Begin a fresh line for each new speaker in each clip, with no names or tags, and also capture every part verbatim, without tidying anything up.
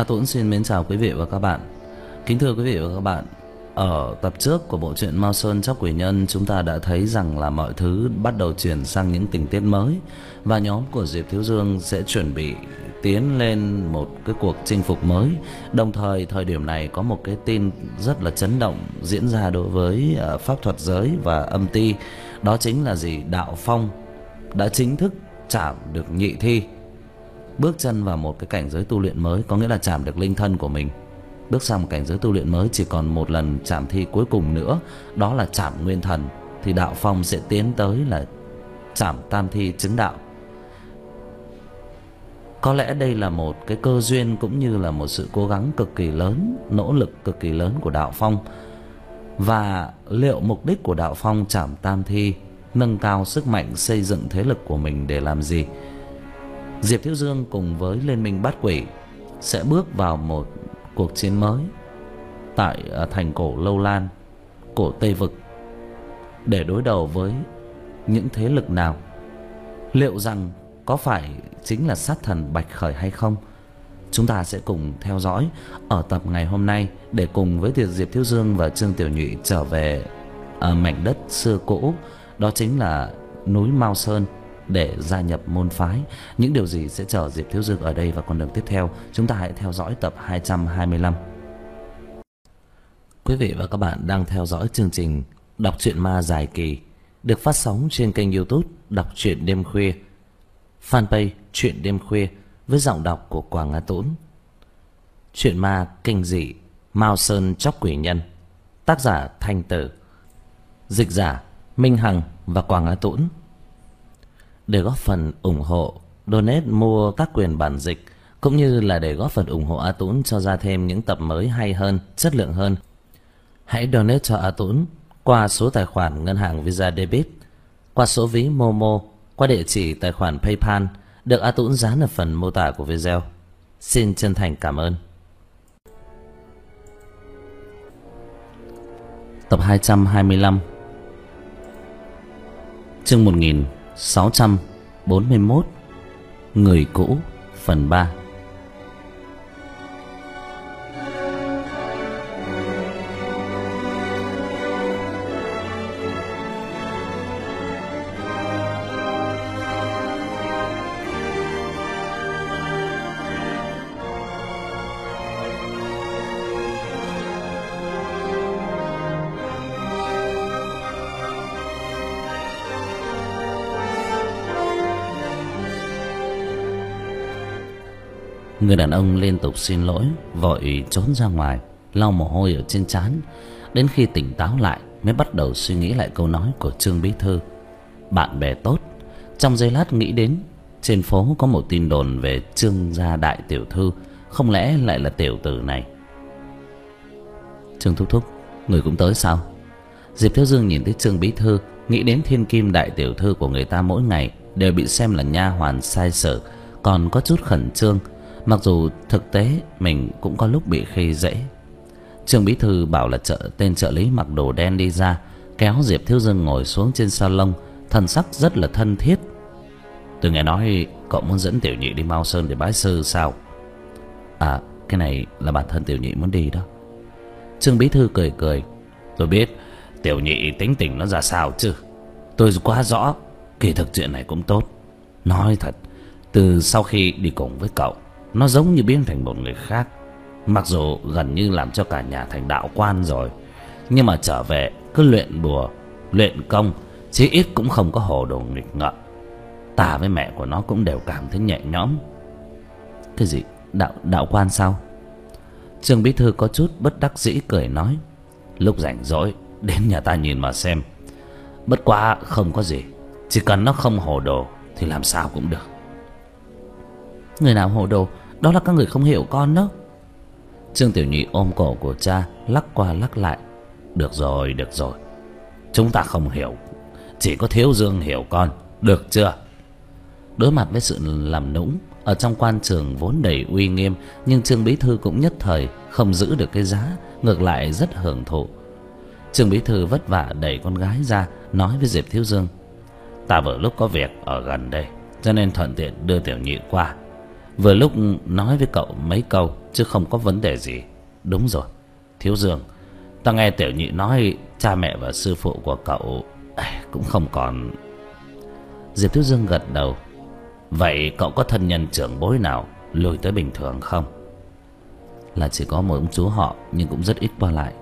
A Tuấn xin mến chào quý vị và các bạn. Kính thưa quý vị và các bạn, ở tập trước của bộ truyện Mao Sơn Tróc Quỷ Nhân, chúng ta đã thấy rằng là mọi thứ bắt đầu chuyển sang những tình tiết mới, và nhóm của Diệp Thiếu Dương sẽ chuẩn bị tiến lên một cái cuộc chinh phục mới. Đồng thời thời điểm này có một cái tin rất là chấn động diễn ra đối với pháp thuật giới và âm ti. Đó chính là gì? Đạo Phong đã chính thức chạm được nhị thi, bước chân vào một cái cảnh giới tu luyện mới, có nghĩa là chạm được linh thân của mình. Bước sang một cảnh giới tu luyện mới, chỉ còn một lần chạm thi cuối cùng nữa, đó là chạm nguyên thần. Thì Đạo Phong sẽ tiến tới là chạm tam thi chứng đạo. Có lẽ đây là một cái cơ duyên cũng như là một sự cố gắng cực kỳ lớn, nỗ lực cực kỳ lớn của Đạo Phong. Và liệu mục đích của Đạo Phong chạm tam thi, nâng cao sức mạnh, xây dựng thế lực của mình để làm gì? Diệp Thiếu Dương cùng với Liên minh Bát Quỷ sẽ bước vào một cuộc chiến mới tại thành cổ Lâu Lan, cổ Tây Vực, để đối đầu với những thế lực nào? Liệu rằng có phải chính là sát thần Bạch Khởi hay không? Chúng ta sẽ cùng theo dõi ở tập ngày hôm nay, để cùng với Diệp Thiếu Dương và Trương Tiểu Nhụy trở về ở mảnh đất xưa cũ, đó chính là núi Mao Sơn, để gia nhập môn phái. Những điều gì sẽ chờ Diệp Thiếu Dương ở đây và con đường tiếp theo? Chúng ta hãy theo dõi tập hai trăm hai mươi lăm. Quý vị và các bạn đang theo dõi chương trình đọc truyện ma dài kỳ, được phát sóng trên kênh YouTube Đọc Truyện Đêm Khuya, fanpage Truyện Đêm Khuya, với giọng đọc của Quảng A Tũng. Truyện ma kinh dị Mao Sơn Tróc Quỷ Nhân, tác giả Thanh Tử, dịch giả Minh Hằng và Quảng A Tũng. Để góp phần ủng hộ, donate mua các quyền bản dịch, cũng như là để góp phần ủng hộ A Tũng cho ra thêm những tập mới hay hơn, chất lượng hơn, hãy donate cho A Tũng qua số tài khoản ngân hàng Visa Debit, qua số ví Momo, qua địa chỉ tài khoản PayPal được A Tũng dán ở phần mô tả của video. Xin chân thành cảm ơn. Tập hai trăm hai mươi lăm, chương một nghìn sáu trăm bốn mươi mốt, Người Cũ, phần ba. Người đàn ông liên tục xin lỗi, vội trốn ra ngoài, lau mồ hôi ở trên trán. Đến khi tỉnh táo lại mới bắt đầu suy nghĩ lại câu nói của Trương Bí Thư, bạn bè tốt. Trong giây lát nghĩ đến trên phố có một tin đồn về Trương gia đại tiểu thư, không lẽ lại là tiểu tử này? Trương thúc thúc, người cũng tới sao? Diệp Thiếu Dương nhìn thấy Trương Bí Thư, nghĩ đến thiên kim đại tiểu thư của người ta mỗi ngày đều bị xem là nha hoàn sai sử, còn có chút khẩn trương. Mặc dù thực tế mình cũng có lúc bị khi dễ. Trương Bí Thư bảo là trợ, tên trợ lý mặc đồ đen đi ra, kéo Diệp Thiếu Dương ngồi xuống trên salon, thần sắc rất là thân thiết. Tôi nghe nói cậu muốn dẫn Tiểu Nhị đi Mao Sơn để bái sư sao? À, cái này là bản thân Tiểu Nhị muốn đi đó. Trương Bí Thư cười cười. Tôi biết Tiểu Nhị tính tình nó ra sao chứ, tôi quá rõ. Kỳ thực chuyện này cũng tốt. Nói thật, từ sau khi đi cùng với cậu, nó giống như biến thành một người khác. Mặc dù gần như làm cho cả nhà thành đạo quan rồi, nhưng mà trở về cứ luyện bùa, luyện công, chí ít cũng không có hồ đồ nghịch ngợm. Ta với mẹ của nó cũng đều cảm thấy nhẹ nhõm. Cái gì? Đạo, đạo quan sao? Trương Bí Thư có chút bất đắc dĩ cười nói, lúc rảnh rỗi đến nhà ta nhìn mà xem. Bất quá không có gì, chỉ cần nó không hồ đồ thì làm sao cũng được. Người nào hồ đồ? Đó là các người không hiểu con đó. Trương Tiểu Nhị ôm cổ của cha, lắc qua lắc lại. Được rồi, được rồi, chúng ta không hiểu, chỉ có Thiếu Dương hiểu con, được chưa? Đối mặt với sự làm nũng ở trong quan trường vốn đầy uy nghiêm, nhưng Trương Bí Thư cũng nhất thời không giữ được cái giá, ngược lại rất hưởng thụ. Trương Bí Thư vất vả đẩy con gái ra, nói với Diệp Thiếu Dương, ta vừa lúc có việc ở gần đây, cho nên thuận tiện đưa Tiểu Nhị qua. vừa lúc nói với cậu mấy câu chứ không có vấn đề gì. Đúng rồi, Thiếu Dương, ta nghe Tiểu Nhị nói cha mẹ và sư phụ của cậu cũng không còn. Diệp Thiếu Dương gật đầu. Vậy cậu có thân nhân trưởng bối nào lùi tới bình thường không? Là chỉ có một ông chú họ, nhưng cũng rất ít qua lại.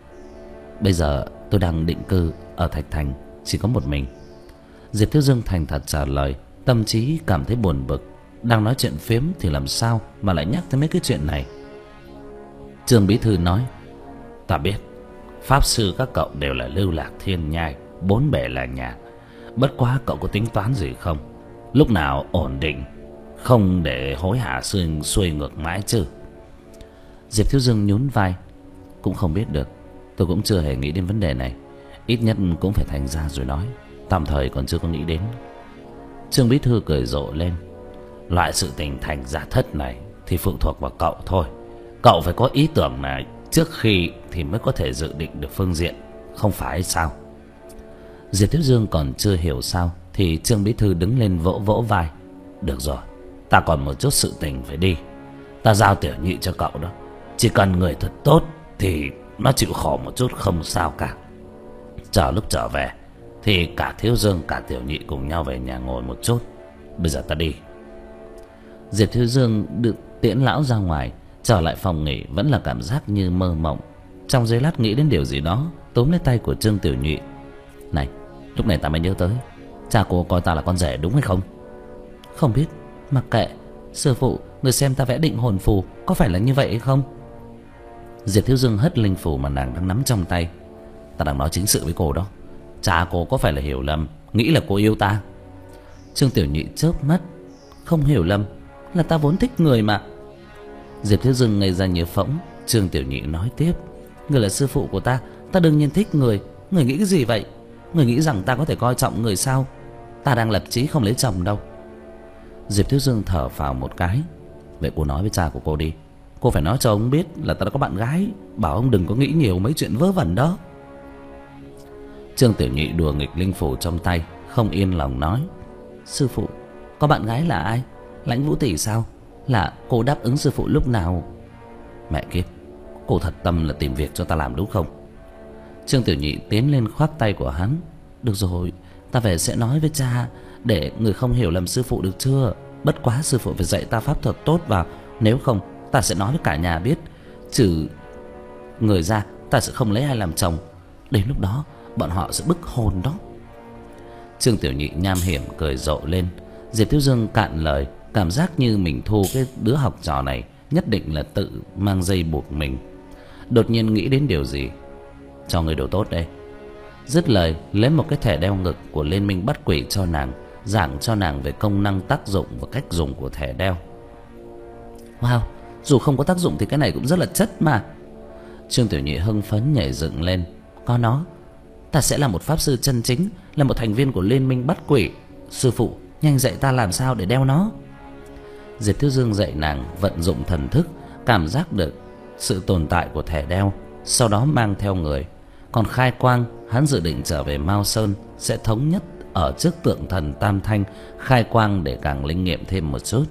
Bây giờ tôi đang định cư ở Thạch Thành, chỉ có một mình. Diệp Thiếu Dương thành thật trả lời, tâm trí cảm thấy buồn bực. Đang nói chuyện phiếm thì làm sao mà lại nhắc tới mấy cái chuyện này. Trương bí thư nói, ta biết pháp sư các cậu đều là lưu lạc thiên nhai, bốn bể là nhà. Bất quá cậu có tính toán gì không? Lúc nào ổn định, không để hối hả xuôi, xuôi ngược mãi chứ? Diệp Thiếu Dương nhún vai, cũng không biết được. Tôi cũng chưa hề nghĩ đến vấn đề này. Ít nhất cũng phải thành ra rồi nói. Tạm thời còn chưa có nghĩ đến. Trương bí thư cười rộ lên. Loại sự tình thành ra thất này thì phụ thuộc vào cậu thôi. Cậu phải có ý tưởng này trước khi thì mới có thể dự định được phương diện, không phải sao? Diệp Thiếu Dương còn chưa hiểu sao thì Trương bí thư đứng lên vỗ vỗ vai. Được rồi, ta còn một chút sự tình phải đi. Ta giao Tiểu Nhị cho cậu đó. Chỉ cần người thật tốt thì nó chịu khổ một chút không sao cả. Chờ lúc trở về thì cả Thiếu Dương cả Tiểu Nhị cùng nhau về nhà ngồi một chút. Bây giờ ta đi. Diệp Thiếu Dương được tiễn lão ra ngoài. Trở lại phòng nghỉ vẫn là cảm giác như mơ mộng. Trong giây lát nghĩ đến điều gì đó, túm lấy tay của Trương Tiểu Nhị. Này, lúc này ta mới nhớ tới, cha cô coi ta là con rể đúng hay không? Không biết, mặc kệ. Sư phụ, người xem ta vẽ định hồn phù, có phải là như vậy hay không? Diệp Thiếu Dương hất linh phù mà nàng đang nắm trong tay. Ta đang nói chính sự với cô đó. Cha cô có phải là hiểu lầm, nghĩ là cô yêu ta? Trương Tiểu Nhị chớp mắt. Không hiểu lầm, là ta vốn thích người mà. Diệp Thiếu Dương ngây ra như phỗng. Trương Tiểu Nhị nói tiếp, người là sư phụ của ta, ta đương nhiên thích người. Người nghĩ cái gì vậy? Người nghĩ rằng ta có thể coi trọng người sao? Ta đang lập chí không lấy chồng đâu. Diệp Thiếu Dương thở phào một cái. Vậy cô nói với cha của cô đi. Cô phải nói cho ông biết là ta đã có bạn gái. Bảo ông đừng có nghĩ nhiều mấy chuyện vớ vẩn đó. Trương Tiểu Nhị đùa nghịch linh phủ trong tay, không yên lòng nói, sư phụ, có bạn gái là ai? Lãnh Vũ tỷ sao? Là cô đáp ứng sư phụ lúc nào? Mẹ kiếp, cô thật tâm là tìm việc cho ta làm đúng không? Trương Tiểu Nhị tiến lên khoác tay của hắn. Được rồi, ta về sẽ nói với cha, để người không hiểu lầm sư phụ được chưa? Bất quá sư phụ phải dạy ta pháp thuật tốt vào, nếu không ta sẽ nói với cả nhà biết. Trừ người ra, ta sẽ không lấy ai làm chồng. Đến lúc đó bọn họ sẽ bức hồn đó. Trương Tiểu Nhị nham hiểm cười rộ lên. Diệp Thiếu Dương cạn lời, cảm giác như mình thu cái đứa học trò này nhất định là tự mang dây buộc mình. Đột nhiên nghĩ đến điều gì. Cho người đồ tốt đây. Dứt lời lấy một cái thẻ đeo ngực của Liên Minh Bắt Quỷ cho nàng, giảng cho nàng về công năng, tác dụng và cách dùng của thẻ đeo. Wow, dù không có tác dụng thì cái này cũng rất là chất mà. Trương Tiểu Nhị hưng phấn nhảy dựng lên. Có nó, ta sẽ là một pháp sư chân chính, là một thành viên của Liên Minh Bắt Quỷ. Sư phụ, nhanh dạy ta làm sao để đeo nó. Diệp Thiếu Dương dạy nàng vận dụng thần thức, cảm giác được sự tồn tại của thẻ đeo, sau đó mang theo người. Còn khai quang, hắn dự định trở về Mao Sơn, sẽ thống nhất ở trước tượng thần Tam Thanh khai quang để càng linh nghiệm thêm một chút.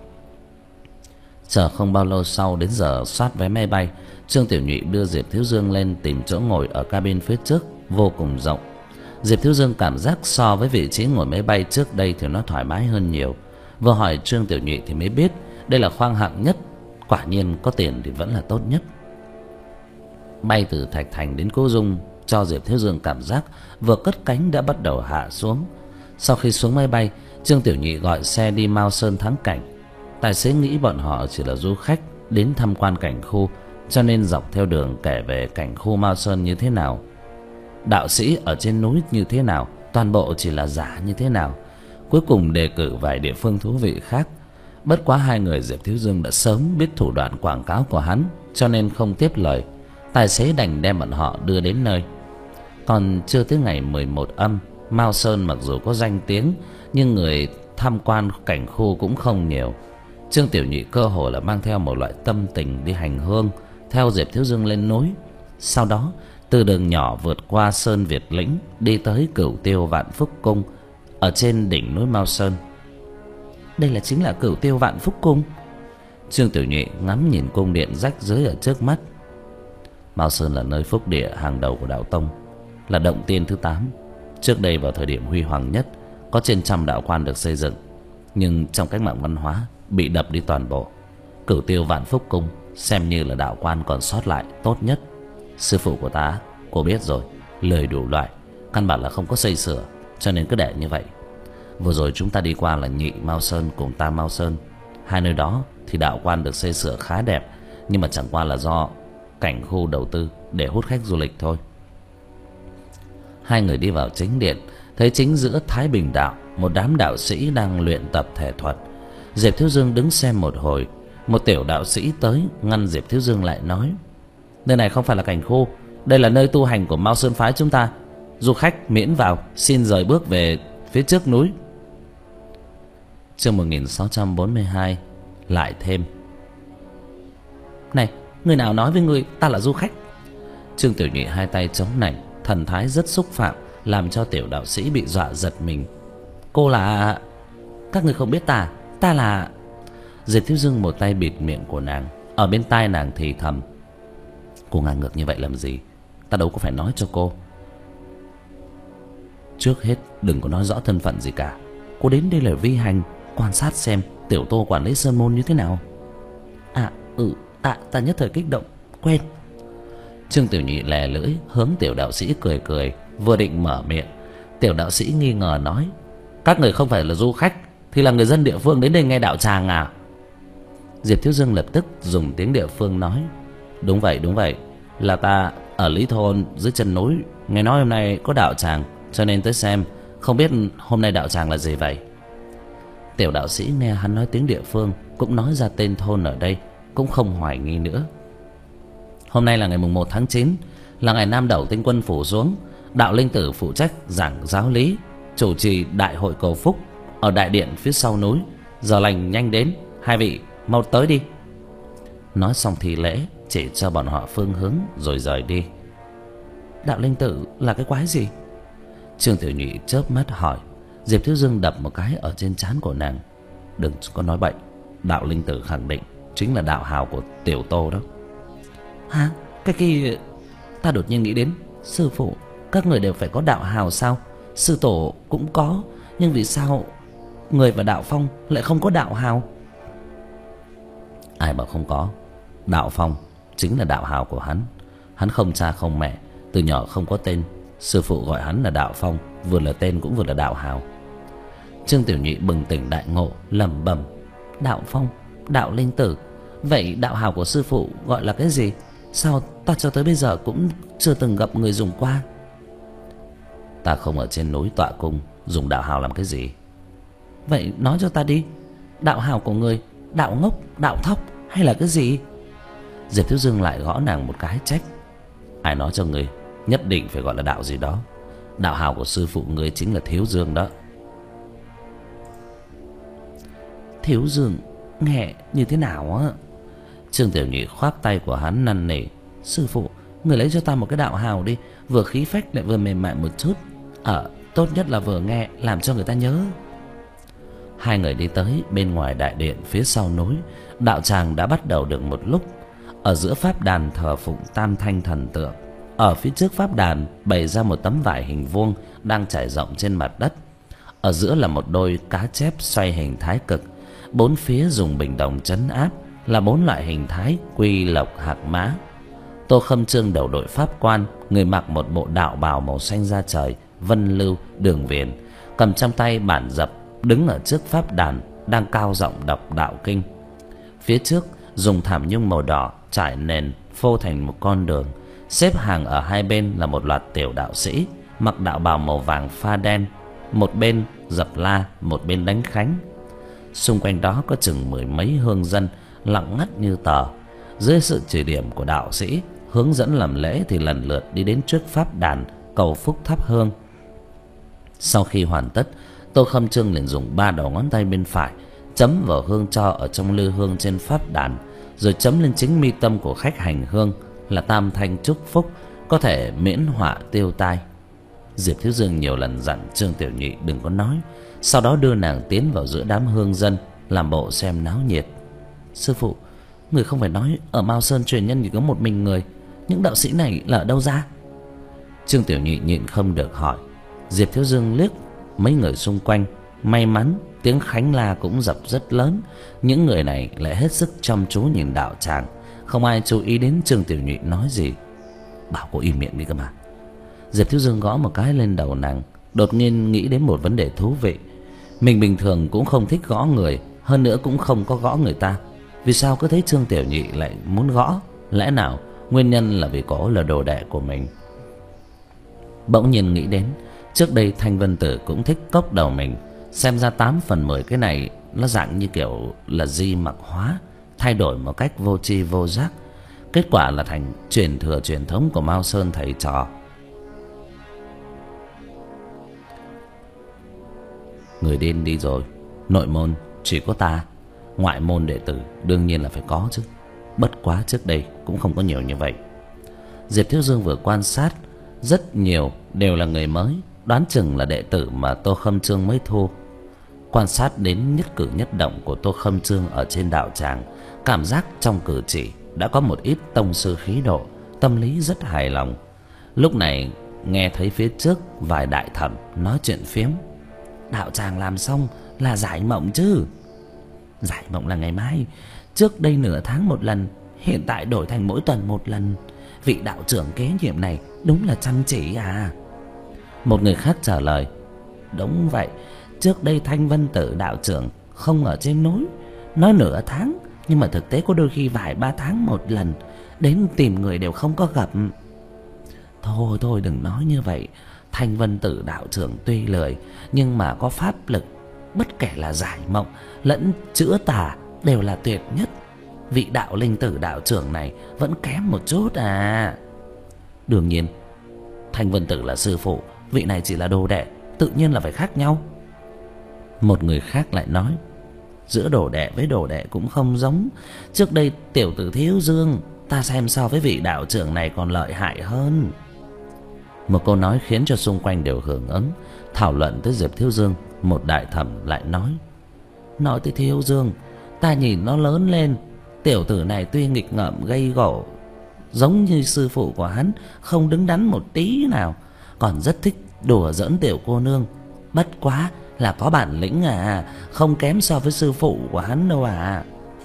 Chờ không bao lâu sau đến giờ soát vé máy bay, Trương Tiểu Nhụy đưa Diệp Thiếu Dương lên tìm chỗ ngồi ở cabin phía trước, vô cùng rộng. Diệp Thiếu Dương cảm giác so với vị trí ngồi máy bay trước đây thì nó thoải mái hơn nhiều. Vừa hỏi Trương Tiểu Nhụy thì mới biết đây là khoang hạng nhất. Quả nhiên có tiền thì vẫn là tốt nhất. Bay từ Thạch Thành đến Cô Dung cho Diệp Thiếu Dương cảm giác vừa cất cánh đã bắt đầu hạ xuống. Sau khi xuống máy bay, Trương Tiểu Nhị gọi xe đi Mao Sơn thắng cảnh. Tài xế nghĩ bọn họ chỉ là du khách đến tham quan cảnh khu, cho nên dọc theo đường kể về cảnh khu Mao Sơn như thế nào, đạo sĩ ở trên núi như thế nào, toàn bộ chỉ là giả như thế nào. Cuối cùng đề cử vài địa phương thú vị khác. Bất quá hai người Diệp Thiếu Dương đã sớm biết thủ đoạn quảng cáo của hắn, cho nên không tiếp lời. Tài xế đành đem bọn họ đưa đến nơi. Còn chưa tới ngày mười một âm, Mao Sơn mặc dù có danh tiếng nhưng người tham quan cảnh khu cũng không nhiều. Trương Tiểu Nhị cơ hồ là mang theo một loại tâm tình đi hành hương, theo Diệp Thiếu Dương lên núi. Sau đó từ đường nhỏ vượt qua Sơn Việt Lĩnh, đi tới Cửu Tiêu Vạn Phúc Cung ở trên đỉnh núi Mao Sơn. đây là chính là Cửu Tiêu Vạn Phúc Cung. Trương Tiểu Nhị ngắm nhìn cung điện rách rưới ở trước mắt. Mao Sơn là nơi phúc địa hàng đầu của đạo tông, là động tiên thứ tám. Trước đây vào thời điểm huy hoàng nhất, có trên trăm đạo quan được xây dựng, nhưng trong cách mạng văn hóa bị đập đi toàn bộ. Cửu Tiêu Vạn Phúc Cung xem như là đạo quan còn sót lại tốt nhất. Sư phụ của ta, cô biết rồi, lười đủ loại, căn bản là không có xây sửa, cho nên cứ để như vậy. Vừa rồi chúng ta đi qua là Nhị Mao Sơn cùng Tam Mao Sơn. Hai nơi đó thì đạo quan được xây sửa khá đẹp, nhưng mà chẳng qua là do cảnh khu đầu tư để hút khách du lịch thôi. Hai người đi vào chính điện, thấy chính giữa Thái Bình đạo một đám đạo sĩ đang luyện tập thể thuật. Diệp Thiếu Dương đứng xem một hồi, một tiểu đạo sĩ tới ngăn Diệp Thiếu Dương lại, nói: nơi này không phải là cảnh khu, đây là nơi tu hành của Mao Sơn phái chúng ta. Du khách miễn vào, xin rời bước về phía trước núi. Chương một nghìn sáu trăm bốn mươi hai. Lại thêm. Này, người nào nói với người ta là du khách? Trương Tiểu Nhị hai tay chống nạnh, thần thái rất xúc phạm, làm cho tiểu đạo sĩ bị dọa giật mình. Cô là... Các người không biết ta, ta là... Diệp Thiếu Dương một tay bịt miệng của nàng, ở bên tai nàng thì thầm: cô ngang ngược như vậy làm gì? Ta đâu có phải nói cho cô. Trước hết đừng có nói rõ thân phận gì cả. Cô đến đây là vi hành, quan sát xem tiểu Tô quản lý sơn môn như thế nào. À ừ, ta, ta nhất thời kích động, quên. Trương Tiểu Nhị lè lưỡi hướng tiểu đạo sĩ cười cười, vừa định mở miệng, tiểu đạo sĩ nghi ngờ nói: các người không phải là du khách thì là người dân địa phương đến đây nghe đạo tràng à? Diệp Thiếu Dương lập tức dùng tiếng địa phương nói: đúng vậy, đúng vậy, là ta ở Lý Thôn dưới chân núi, nghe nói hôm nay có đạo tràng cho nên tới xem, không biết hôm nay đạo tràng là gì vậy? Tiểu đạo sĩ nghe hắn nói tiếng địa phương, cũng nói ra tên thôn ở đây, cũng không hoài nghi nữa. Hôm nay là ngày mùng một tháng chín, là ngày Nam Đẩu Tinh Quân phủ xuống, đạo linh tử phụ trách giảng giáo lý, chủ trì đại hội cầu phúc ở đại điện phía sau núi. Giờ lành nhanh đến, hai vị mau tới đi. Nói xong thì lễ, chỉ cho bọn họ phương hướng rồi rời đi. Đạo linh tử là cái quái gì? Trương Tiểu Nhị chớp mắt hỏi. Diệp Thiếu Dương đập một cái ở trên trán của nàng: đừng có nói bậy, đạo linh tử khẳng định chính là đạo hào của tiểu Tô đó. Hả? Cái kia... Ta đột nhiên nghĩ đến, sư phụ, các người đều phải có đạo hào sao? Sư tổ cũng có, nhưng vì sao người và đạo phong lại không có đạo hào? Ai bảo không có? Đạo phong chính là đạo hào của hắn. Hắn không cha không mẹ, từ nhỏ không có tên, sư phụ gọi hắn là đạo phong, vừa là tên cũng vừa là đạo hào. Trương Tiểu Nhị bừng tỉnh đại ngộ, lẩm bẩm: đạo phong, đạo linh tử, vậy đạo hào của sư phụ gọi là cái gì? Sao ta cho tới bây giờ cũng chưa từng gặp người dùng qua? Ta không ở trên núi tọa cung, dùng đạo hào làm cái gì? Vậy nói cho ta đi, đạo hào của người, đạo ngốc, đạo thóc hay là cái gì? Diệp Thiếu Dương lại gõ nàng một cái trách: ai nói cho người nhất định phải gọi là đạo gì đó? Đạo hào của sư phụ ngươi chính là Thiếu Dương đó. Thiếu Dương nghe như thế nào á? Trương Tiểu Nhị khoác tay của hắn năn nỉ: sư phụ, người lấy cho ta một cái đạo hào đi, vừa khí phách lại vừa mềm mại một chút. Ờ, tốt nhất là vừa nghe làm cho người ta nhớ. Hai người đi tới bên ngoài đại điện phía sau núi. Đạo tràng đã bắt đầu được một lúc. Ở giữa pháp đàn thờ phụng tam thanh thần tượng. Ở phía trước pháp đàn bày ra một tấm vải hình vuông đang trải rộng trên mặt đất. Ở giữa là một đôi cá chép xoay hình thái cực. Bốn phía dùng bình đồng trấn áp là bốn loại hình thái quy lộc hạc mã. Tô Khâm Trương đầu đội pháp quan, người mặc một bộ đạo bào màu xanh da trời, vân lưu đường viền, cầm trong tay bản dập, đứng ở trước pháp đàn đang cao giọng đọc đạo kinh. Phía trước dùng thảm nhung màu đỏ trải nền phô thành một con đường. Xếp hàng ở hai bên là một loạt tiểu đạo sĩ mặc đạo bào màu vàng pha đen, một bên dập la, một bên đánh khánh. Xung quanh đó có chừng mười mấy hương dân lặng ngắt như tờ. Dưới sự chỉ điểm của đạo sĩ hướng dẫn làm lễ thì lần lượt đi đến trước pháp đàn cầu phúc thắp hương. Sau khi hoàn tất, Tô Khâm Trương liền dùng ba đầu ngón tay bên phải chấm vào hương tro ở trong lư hương trên pháp đàn, rồi chấm lên chính mi tâm của khách hành hương là tam thanh chúc phúc, có thể miễn họa tiêu tai. Diệp Thiếu Dương nhiều lần dặn Trương Tiểu Nhị đừng có nói, sau đó đưa nàng tiến vào giữa đám hương dân, làm bộ xem náo nhiệt. Sư phụ, người không phải nói ở Mao Sơn truyền nhân chỉ có một mình người, những đạo sĩ này là ở đâu ra? Trương Tiểu Nhị nhịn không được hỏi. Diệp Thiếu Dương liếc mấy người xung quanh, may mắn tiếng khánh la cũng dập rất lớn, những người này lại hết sức chăm chú nhìn đạo tràng, không ai chú ý đến Trương Tiểu Nhị nói gì. Bảo cô im miệng đi cơ mà. Diệp Thiếu Dương gõ một cái lên đầu nàng, đột nhiên nghĩ đến một vấn đề thú vị. Mình bình thường cũng không thích gõ người, hơn nữa cũng không có gõ người ta, vì sao cứ thấy Trương Tiểu Nhị lại muốn gõ? Lẽ nào nguyên nhân là vì cô là đồ đệ của mình? Bỗng nhiên nghĩ đến trước đây Thanh Vân Tử cũng thích cốc đầu mình, xem ra tám phần mười cái này nó dạng như kiểu là di mặc hóa, thay đổi một cách vô tri vô giác. Kết quả là thành truyền thừa truyền thống của Mao Sơn thầy trò. Người điên đi rồi, nội môn chỉ có ta, ngoại môn đệ tử đương nhiên là phải có chứ. Bất quá trước đây cũng không có nhiều như vậy. Diệp Thiếu Dương vừa quan sát, rất nhiều đều là người mới, đoán chừng là đệ tử mà Tô Khâm Trương mới thu. Quan sát đến nhất cử nhất động của Tô Khâm Trương ở trên đạo tràng, cảm giác trong cử chỉ đã có một ít tông sư khí độ, tâm lý rất hài lòng. Lúc này nghe thấy phía trước vài đại thẩm nói chuyện phiếm. Đạo tràng làm xong là giải mộng chứ? Giải mộng là ngày mai, trước đây nửa tháng một lần, hiện tại đổi thành mỗi tuần một lần. Vị đạo trưởng kế nhiệm này đúng là chăm chỉ à? Một người khác trả lời, đúng vậy, trước đây Thanh Vân Tử đạo trưởng không ở trên núi, nói nửa tháng, nhưng mà thực tế có đôi khi vài ba tháng một lần, đến tìm người đều không có gặp. Thôi thôi đừng nói như vậy, Thanh Vân Tử đạo trưởng tuy lười nhưng mà có pháp lực, bất kể là giải mộng lẫn chữa tà đều là tuyệt nhất. Vị đạo linh tử đạo trưởng này vẫn kém một chút à? Đương nhiên, Thanh Vân Tử là sư phụ, vị này chỉ là đồ đệ, tự nhiên là phải khác nhau. Một người khác lại nói, giữa đồ đệ với đồ đệ cũng không giống. Trước đây tiểu tử Thiếu Dương ta xem so với vị đạo trưởng này còn lợi hại hơn. Một câu nói khiến cho xung quanh đều hưởng ứng. Thảo luận tới Diệp Thiếu Dương, một đại thẩm lại nói, nói tới Thiếu Dương, ta nhìn nó lớn lên, tiểu tử này tuy nghịch ngợm gây gổ, giống như sư phụ của hắn, không đứng đắn một tí nào, còn rất thích đùa giỡn tiểu cô nương. Bất quá là có bản lĩnh à, không kém so với sư phụ của hắn đâu à.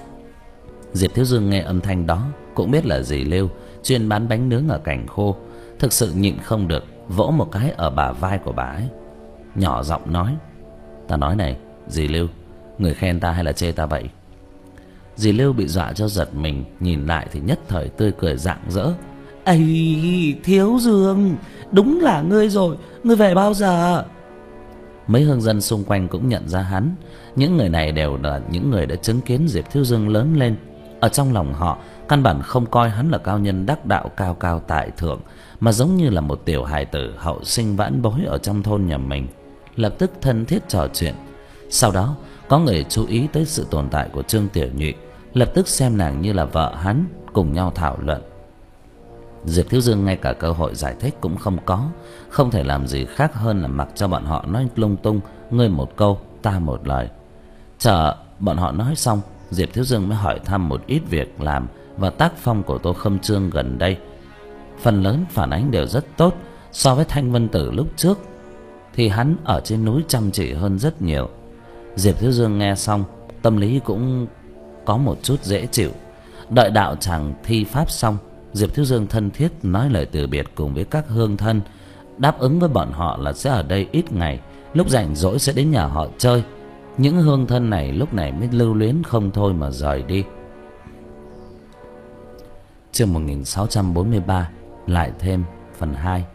Diệp Thiếu Dương nghe âm thanh đó cũng biết là dì Lưu chuyên bán bánh nướng ở Cảnh Khô, thực sự nhịn không được vỗ một cái ở bả vai của bà ấy, nhỏ giọng nói, ta nói này dì Lưu, người khen ta hay là chê ta vậy? Dì Lưu bị dọa cho giật mình, nhìn lại thì nhất thời tươi cười rạng rỡ. Ây, Thiếu Dương, đúng là ngươi rồi, ngươi về bao giờ? Mấy hương dân xung quanh cũng nhận ra hắn. Những người này đều là những người đã chứng kiến Diệp Thiếu Dương lớn lên. Ở trong lòng họ căn bản không coi hắn là cao nhân đắc đạo cao cao tại thượng, mà giống như là một tiểu hài tử hậu sinh vãn bối ở trong thôn nhà mình. Lập tức thân thiết trò chuyện. Sau đó có người chú ý tới sự tồn tại của Trương Tiểu Nhụy, lập tức xem nàng như là vợ hắn, cùng nhau thảo luận. Diệp Thiếu Dương ngay cả cơ hội giải thích cũng không có, không thể làm gì khác hơn là mặc cho bọn họ nói lung tung, ngươi một câu ta một lời. Chờ bọn họ nói xong, Diệp Thiếu Dương mới hỏi thăm một ít việc làm và tác phong của Tô Khâm Trương gần đây. Phần lớn phản ánh đều rất tốt. So với Thanh Vân Tử lúc trước thì hắn ở trên núi chăm chỉ hơn rất nhiều. Diệp Thiếu Dương nghe xong, tâm lý cũng có một chút dễ chịu. Đợi đạo tràng thi pháp xong, Diệp Thiếu Dương thân thiết nói lời từ biệt cùng với các hương thân, đáp ứng với bọn họ là sẽ ở đây ít ngày, lúc rảnh rỗi sẽ đến nhà họ chơi. Những hương thân này lúc này mới lưu luyến không thôi mà rời đi. Chương một nghìn sáu trăm bốn mươi ba lại thêm phần hai.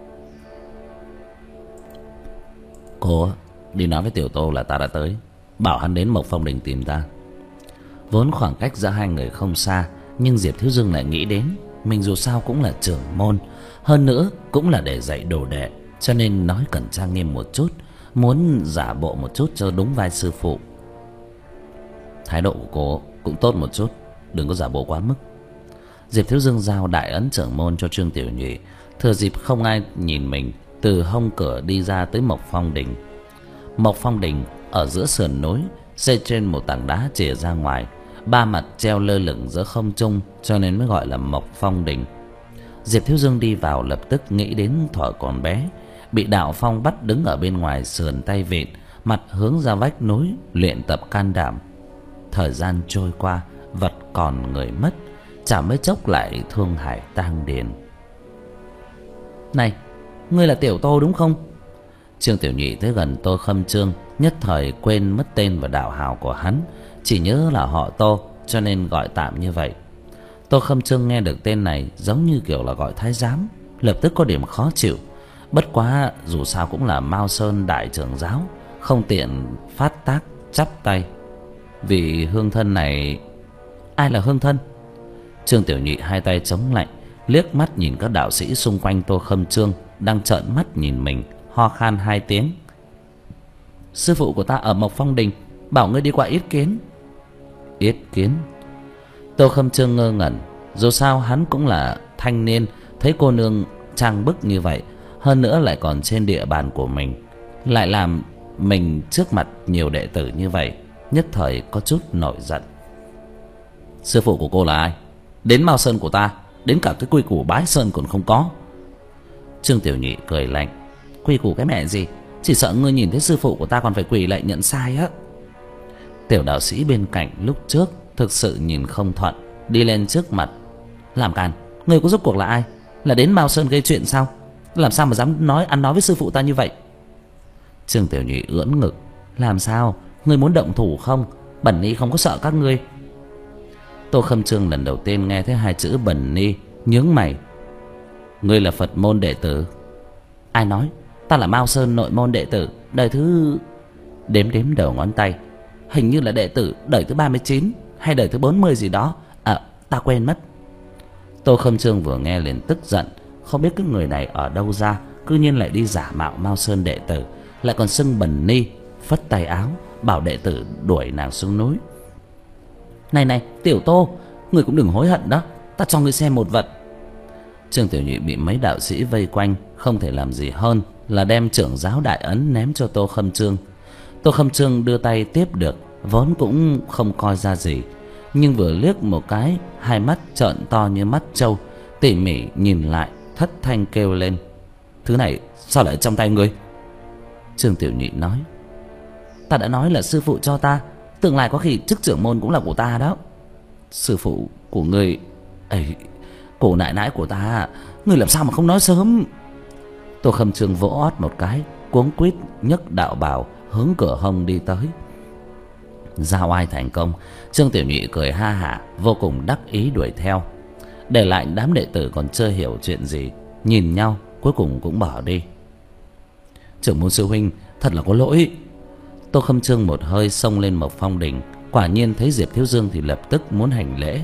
Cô đi nói với Tiểu Tô là ta đã tới, bảo hắn đến Mộc Phong Đình tìm ta. Vốn khoảng cách giữa hai người không xa, nhưng Diệp Thiếu Dương lại nghĩ đến mình dù sao cũng là trưởng môn, hơn nữa cũng là để dạy đồ đệ, cho nên nói cần trang nghiêm một chút, muốn giả bộ một chút cho đúng vai sư phụ. Thái độ của cô cũng tốt một chút, đừng có giả bộ quá mức. Diệp Thiếu Dương giao đại ấn trưởng môn cho Trương Tiểu Nhụy, thừa dịp không ai nhìn mình, từ hông cửa đi ra tới Mộc Phong Đình. Mộc Phong Đình ở giữa sườn núi, xây trên một tảng đá chìa ra ngoài, ba mặt treo lơ lửng giữa không trung, cho nên mới gọi là Mộc Phong Đình. Diệp Thiếu Dương đi vào lập tức nghĩ đến thuở còn bé, bị Đạo Phong bắt đứng ở bên ngoài sườn tay vịn, mặt hướng ra vách núi luyện tập can đảm. Thời gian trôi qua, vật còn người mất, chả mấy chốc lại thương hải tang điền. Này, ngươi là Tiểu Tô đúng không? Trương Tiểu Nhị tới gần Tô Khâm Trương, nhất thời quên mất tên và đạo hào của hắn, chỉ nhớ là họ Tô, cho nên gọi tạm như vậy. Tô Khâm Trương nghe được tên này giống như kiểu là gọi thái giám, lập tức có điểm khó chịu. Bất quá dù sao cũng là Mao Sơn đại trưởng giáo, không tiện phát tác chắp tay. Vì hương thân này... Ai là hương thân? Trương Tiểu Nhị hai tay chống lạnh, liếc mắt nhìn các đạo sĩ xung quanh Tô Khâm Trương đang trợn mắt nhìn mình, ho khan hai tiếng. Sư phụ của ta ở Mộc Phong Đình, bảo ngươi đi qua yết kiến. Yết kiến? Tô Khâm Trương ngơ ngẩn, dù sao hắn cũng là thanh niên, thấy cô nương trang bức như vậy, hơn nữa lại còn trên địa bàn của mình, lại làm mình trước mặt nhiều đệ tử như vậy, nhất thời có chút nổi giận. Sư phụ của cô là ai? Đến Mao Sơn của ta, đến cả cái quy củ bái sơn còn không có. Trương Tiểu Nhị cười lạnh. Quy củ cái mẹ gì, chỉ sợ ngươi nhìn thấy sư phụ của ta còn phải quỳ lại nhận sai á. Tiểu đạo sĩ bên cạnh lúc trước thực sự nhìn không thuận, đi lên trước mặt. Làm càn, ngươi có rốt cuộc là ai? Là đến Mao Sơn gây chuyện sao? Làm sao mà dám nói ăn nói với sư phụ ta như vậy? Trương Tiểu Nhị ưỡn ngực. Làm sao? Ngươi muốn động thủ không? Bẩn Ni không có sợ các ngươi. Tô Khâm Trương lần đầu tiên nghe thấy hai chữ Bẩn Ni, nhướng mày. Ngươi là Phật môn đệ tử? Ai nói? Ta là Mao Sơn nội môn đệ tử, đời thứ... Đếm đếm đầu ngón tay, hình như là đệ tử đời thứ ba mươi chín hay đời thứ bốn mươi gì đó. À, ta quên mất. Tô Khâm Trương vừa nghe liền tức giận, không biết cái người này ở đâu ra, cư nhiên lại đi giả mạo Mao Sơn đệ tử, lại còn xưng Bẩn Ni, phất tay áo bảo đệ tử đuổi nàng xuống núi. Này này, Tiểu Tô, ngươi cũng đừng hối hận đó, ta cho ngươi xem một vật. Trương Tiểu Nhị bị mấy đạo sĩ vây quanh, không thể làm gì hơn là đem trưởng giáo đại ấn ném cho Tô Khâm Trương. Tô Khâm Trương đưa tay tiếp được, vốn cũng không coi ra gì, nhưng vừa liếc một cái, hai mắt trợn to như mắt trâu, tỉ mỉ nhìn lại, thất thanh kêu lên. Thứ này sao lại trong tay ngươi? Trương Tiểu Nhị nói. Ta đã nói là sư phụ cho ta, tương lai có khi chức trưởng môn cũng là của ta đó. Sư phụ của ngươi ấy, cổ nại nãi của ta, ngươi làm sao mà không nói sớm? Tô Khâm Trương vỗ ót một cái, cuống quýt nhấc đạo bào hướng cửa hông đi tới. Giao oai thành công, Trương Tiểu Nhị cười ha hả, vô cùng đắc ý đuổi theo. Để lại đám đệ tử còn chưa hiểu chuyện gì, nhìn nhau cuối cùng cũng bỏ đi. Trưởng môn sư huynh, thật là có lỗi. Tô Khâm Trương một hơi xông lên Mộc Phong Đình, quả nhiên thấy Diệp Thiếu Dương thì lập tức muốn hành lễ.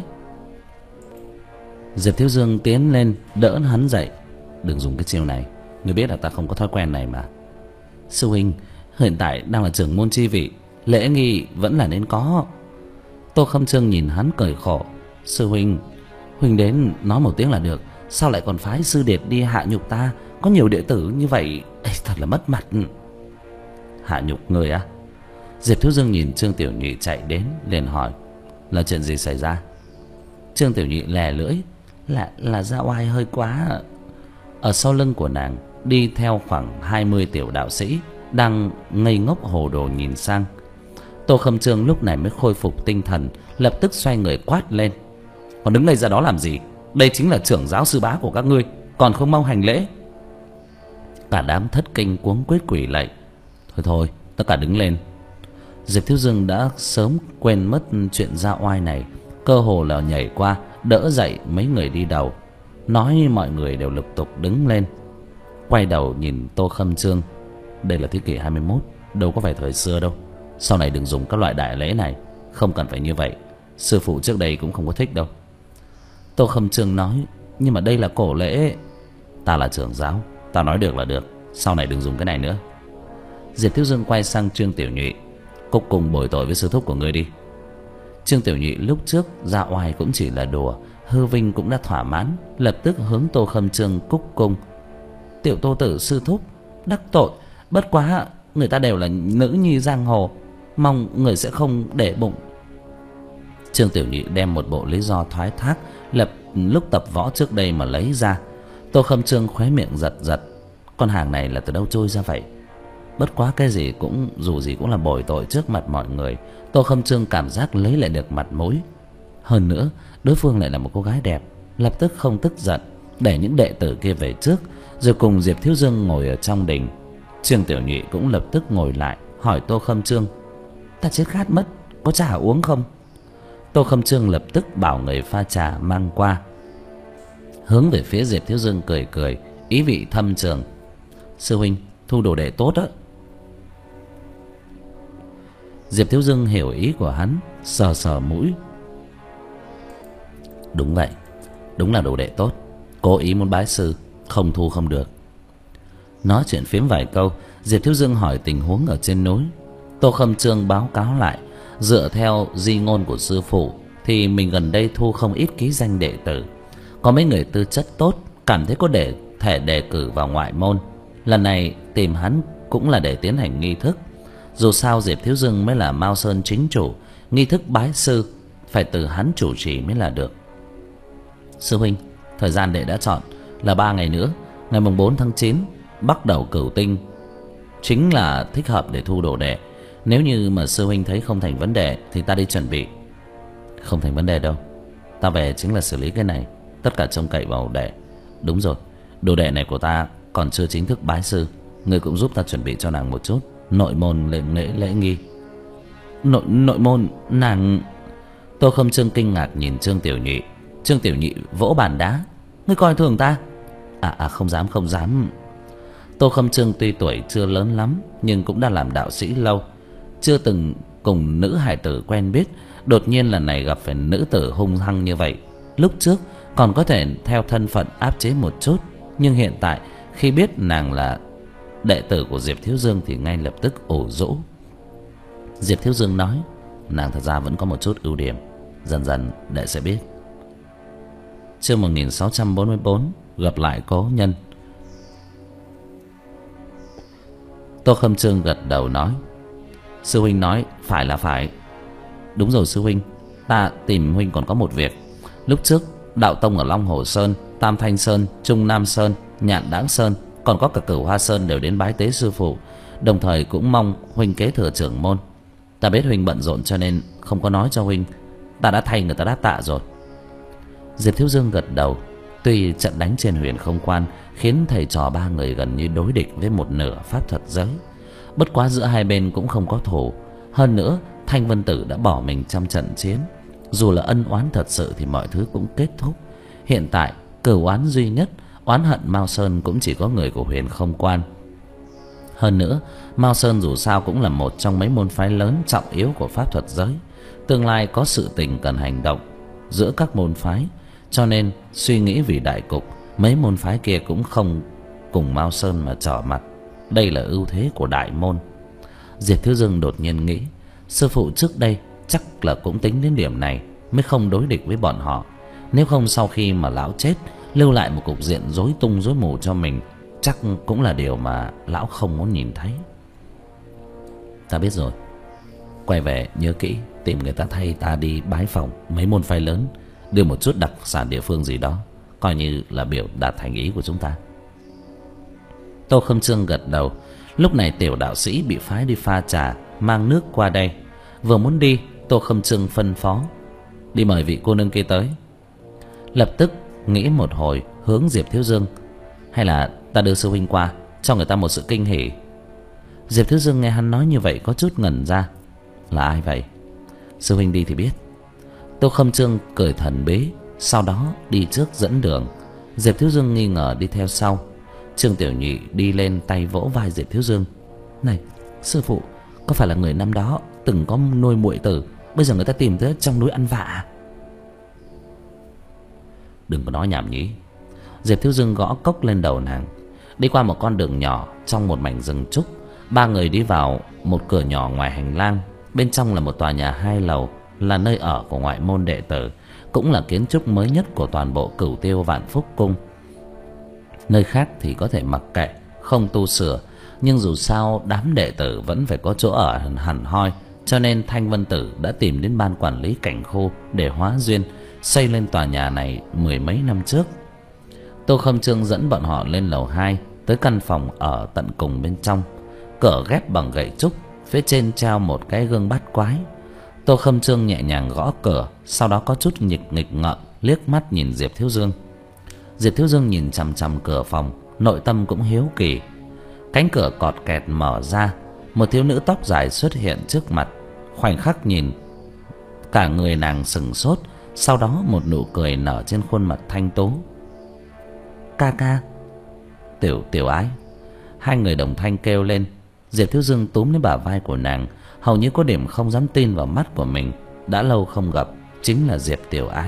Diệp Thiếu Dương tiến lên đỡ hắn dậy. Đừng dùng cái chiêu này, ngươi biết là ta không có thói quen này mà. Sư huynh, hiện tại đang là trưởng môn chi vị, lễ nghi vẫn là nên có. Tô Khâm Trương nhìn hắn cười khổ. Sư huynh, huynh đến nói một tiếng là được, sao lại còn phái sư điệt đi hạ nhục ta? Có nhiều đệ tử như vậy, ê, thật là mất mặt. Hạ nhục người à? Diệp Thiếu Dương nhìn Trương Tiểu Nhị chạy đến, liền hỏi. Là chuyện gì xảy ra? Trương Tiểu Nhị lè lưỡi. Là là ra oai hơi quá. Ở sau lưng của nàng đi theo khoảng hai mươi tiểu đạo sĩ, đang ngây ngốc hồ đồ nhìn sang. Tô Khâm Trương lúc này mới khôi phục tinh thần, lập tức xoay người quát lên. Còn đứng đây ra đó làm gì? Đây chính là trưởng giáo sư bá của các ngươi, còn không mau hành lễ. Cả đám thất kinh cuống quýt quỳ lạy. Thôi thôi, tất cả đứng lên. Diệp Thiếu Dương đã sớm quên mất chuyện ra oai này, cơ hồ là nhảy qua đỡ dậy mấy người đi đầu, nói mọi người đều lục tục đứng lên. Quay đầu nhìn Tô Khâm Trương. Đây là thế kỷ hai mươi mốt, đâu có phải thời xưa đâu. Sau này đừng dùng các loại đại lễ này, không cần phải như vậy. Sư phụ trước đây cũng không có thích đâu. Tô Khâm Trương nói. Nhưng mà đây là cổ lễ. Ta là trưởng giáo, ta nói được là được, sau này đừng dùng cái này nữa. Diệp Thiếu Dương quay sang Trương Tiểu Nhị. Cúc cùng bồi tội với sư thúc của ngươi đi. Trương Tiểu Nhị lúc trước ra oai cũng chỉ là đùa, hư vinh cũng đã thỏa mãn, lập tức hướng Tô Khâm Trương cúc cung. Tiểu Tô tử sư thúc, đắc tội, bất quá người ta đều là nữ nhi giang hồ, mong người sẽ không để bụng. Trương Tiểu Nhị đem một bộ lý do thoái thác lập lúc tập võ trước đây mà lấy ra. Tô Khâm Trương khóe miệng giật giật, con hàng này là từ đâu trôi ra vậy? Bất quá cái gì cũng dù gì cũng là bồi tội trước mặt mọi người. Tô Khâm Trương cảm giác lấy lại được mặt mũi. Hơn nữa đối phương lại là một cô gái đẹp, lập tức không tức giận, để những đệ tử kia về trước, rồi cùng Diệp Thiếu Dương ngồi ở trong đình. Trương Tiểu Nhị cũng lập tức ngồi lại hỏi Tô Khâm Trương: ta chết khát mất, có trà uống không? Tô Khâm Trương lập tức bảo người pha trà mang qua, hướng về phía Diệp Thiếu Dương cười cười, ý vị thâm trường: sư huynh thu đồ đệ tốt á. Diệp Thiếu Dương hiểu ý của hắn, sờ sờ mũi: đúng vậy, đúng là đồ đệ tốt, cố ý muốn bái sư, không thu không được. Nói chuyện phiếm vài câu, Diệp Thiếu Dương hỏi tình huống ở trên núi. Tô Khâm Trương báo cáo lại, dựa theo di ngôn của sư phụ thì mình gần đây thu không ít ký danh đệ tử, có mấy người tư chất tốt, cảm thấy có để thể đề cử vào ngoại môn. Lần này tìm hắn cũng là để tiến hành nghi thức. Dù sao Diệp Thiếu Dương mới là Mao Sơn chính chủ, nghi thức bái sư phải từ hắn chủ trì mới là được. Sư huynh, thời gian đệ đã chọn là ba ngày nữa, ngày mùng bốn tháng chín bắt đầu cửu tinh, chính là thích hợp để thu đồ đệ. Nếu như mà sư huynh thấy không thành vấn đề thì ta đi chuẩn bị. Không thành vấn đề đâu, ta về chính là xử lý cái này, tất cả trông cậy vào đệ. Đúng rồi, đồ đệ này của ta còn chưa chính thức bái sư, ngươi cũng giúp ta chuẩn bị cho nàng một chút nội môn lệnh lễ lễ nghi. Nội nội môn nàng? Tô Khâm Trương kinh ngạc nhìn Trương Tiểu Nhị. Trương Tiểu Nhị vỗ bàn đá: ngươi coi thường ta? À à không dám không dám. Tô Khâm Trương tuy tuổi chưa lớn lắm nhưng cũng đã làm đạo sĩ lâu, chưa từng cùng nữ hài tử quen biết, đột nhiên lần này gặp phải nữ tử hung hăng như vậy. Lúc trước còn có thể theo thân phận áp chế một chút, nhưng hiện tại khi biết nàng là đệ tử của Diệp Thiếu Dương thì ngay lập tức ủ rũ. Diệp Thiếu Dương nói: nàng thật ra vẫn có một chút ưu điểm, dần dần đệ sẽ biết. Chương một nghìn sáu trăm bốn mươi bốn, gặp lại cố nhân. Tô Khâm Trương gật đầu nói: sư huynh nói phải là phải. Đúng rồi sư huynh, ta tìm huynh còn có một việc. Lúc trước đạo tông ở Long Hồ Sơn, Tam Thanh Sơn, Trung Nam Sơn, Nhạn Đãng Sơn, còn có cả Cửu Hoa Sơn đều đến bái tế sư phụ, đồng thời cũng mong huynh kế thừa trưởng môn. Ta biết huynh bận rộn cho nên không có nói cho huynh, ta đã thay người ta đáp tạ rồi. Diệp Thiếu Dương gật đầu. Tuy trận đánh trên Huyền Không Quan khiến thầy trò ba người gần như đối địch với một nửa pháp thuật giới, bất quá giữa hai bên cũng không có thù. Hơn nữa Thanh Vân Tử đã bỏ mình trong trận chiến, dù là ân oán thật sự thì mọi thứ cũng kết thúc. Hiện tại cửu oán duy nhất, oán hận Mao Sơn cũng chỉ có người của Huyền Không Quan. Hơn nữa Mao Sơn dù sao cũng là một trong mấy môn phái lớn trọng yếu của pháp thuật giới, tương lai có sự tình cần hành động giữa các môn phái, cho nên suy nghĩ vì đại cục, mấy môn phái kia cũng không cùng Mao Sơn mà trở mặt. Đây là ưu thế của đại môn. Diệp Thiếu Dương đột nhiên nghĩ, sư phụ trước đây chắc là cũng tính đến điểm này mới không đối địch với bọn họ. Nếu không sau khi mà lão chết, lưu lại một cục diện rối tung rối mù cho mình, chắc cũng là điều mà lão không muốn nhìn thấy. Ta biết rồi, quay về nhớ kỹ tìm người ta thay ta đi bái phỏng mấy môn phái lớn, đưa một chút đặc sản địa phương gì đó, coi như là biểu đạt thành ý của chúng ta. Tô Khâm Trương gật đầu. Lúc này tiểu đạo sĩ bị phái đi pha trà, mang nước qua đây. Vừa muốn đi, Tô Khâm Trương phân phó: đi mời vị cô nương kia tới. Lập tức nghĩ một hồi, hướng Diệp Thiếu Dương: hay là ta đưa sư huynh qua, cho người ta một sự kinh hỉ. Diệp Thiếu Dương nghe hắn nói như vậy có chút ngẩn ra. Là ai vậy? Sư huynh đi thì biết. Tô Khâm Trương cười thần bí, sau đó đi trước dẫn đường. Diệp Thiếu Dương nghi ngờ đi theo sau. Trương Tiểu Nhị đi lên, tay vỗ vai Diệp Thiếu Dương: này sư phụ, có phải là người năm đó từng có nuôi muội tử, bây giờ người ta tìm tới trong núi ăn vạ? Đừng có nói nhảm nhí. Diệp Thiếu Dương gõ cốc lên đầu nàng. Đi qua một con đường nhỏ trong một mảnh rừng trúc, ba người đi vào một cửa nhỏ ngoài hành lang. Bên trong là một tòa nhà hai lầu, là nơi ở của ngoại môn đệ tử, cũng là kiến trúc mới nhất của toàn bộ Cửu Tiêu Vạn Phúc Cung. Nơi khác thì có thể mặc kệ, không tu sửa, Nhưng dù sao đám đệ tử vẫn phải có chỗ ở hẳn hoi, cho nên Thanh Vân Tử đã tìm đến ban quản lý cảnh khu để hóa duyên xây lên tòa nhà này mười mấy năm trước. Tô Khâm Trương dẫn bọn họ lên lầu hai, tới căn phòng ở tận cùng bên trong. Cửa ghép bằng gậy trúc, phía trên treo một cái gương bát quái. Tô Khâm Trương nhẹ nhàng gõ cửa, sau đó có chút nghịch nghịch ngợm liếc mắt nhìn Diệp Thiếu Dương. Diệp Thiếu Dương nhìn chằm chằm cửa phòng, nội tâm cũng hiếu kỳ. Cánh cửa cọt kẹt mở ra, một thiếu nữ tóc dài xuất hiện trước mặt. Khoảnh khắc nhìn, cả người nàng sững sốt, sau đó một nụ cười nở trên khuôn mặt thanh tú. Ca ca. Tiểu tiểu ái. Hai người đồng thanh kêu lên. Diệp Thiếu Dương túm lấy bả vai của nàng, hầu như có điểm không dám tin vào mắt của mình. Đã lâu không gặp, chính là Diệp tiểu ái.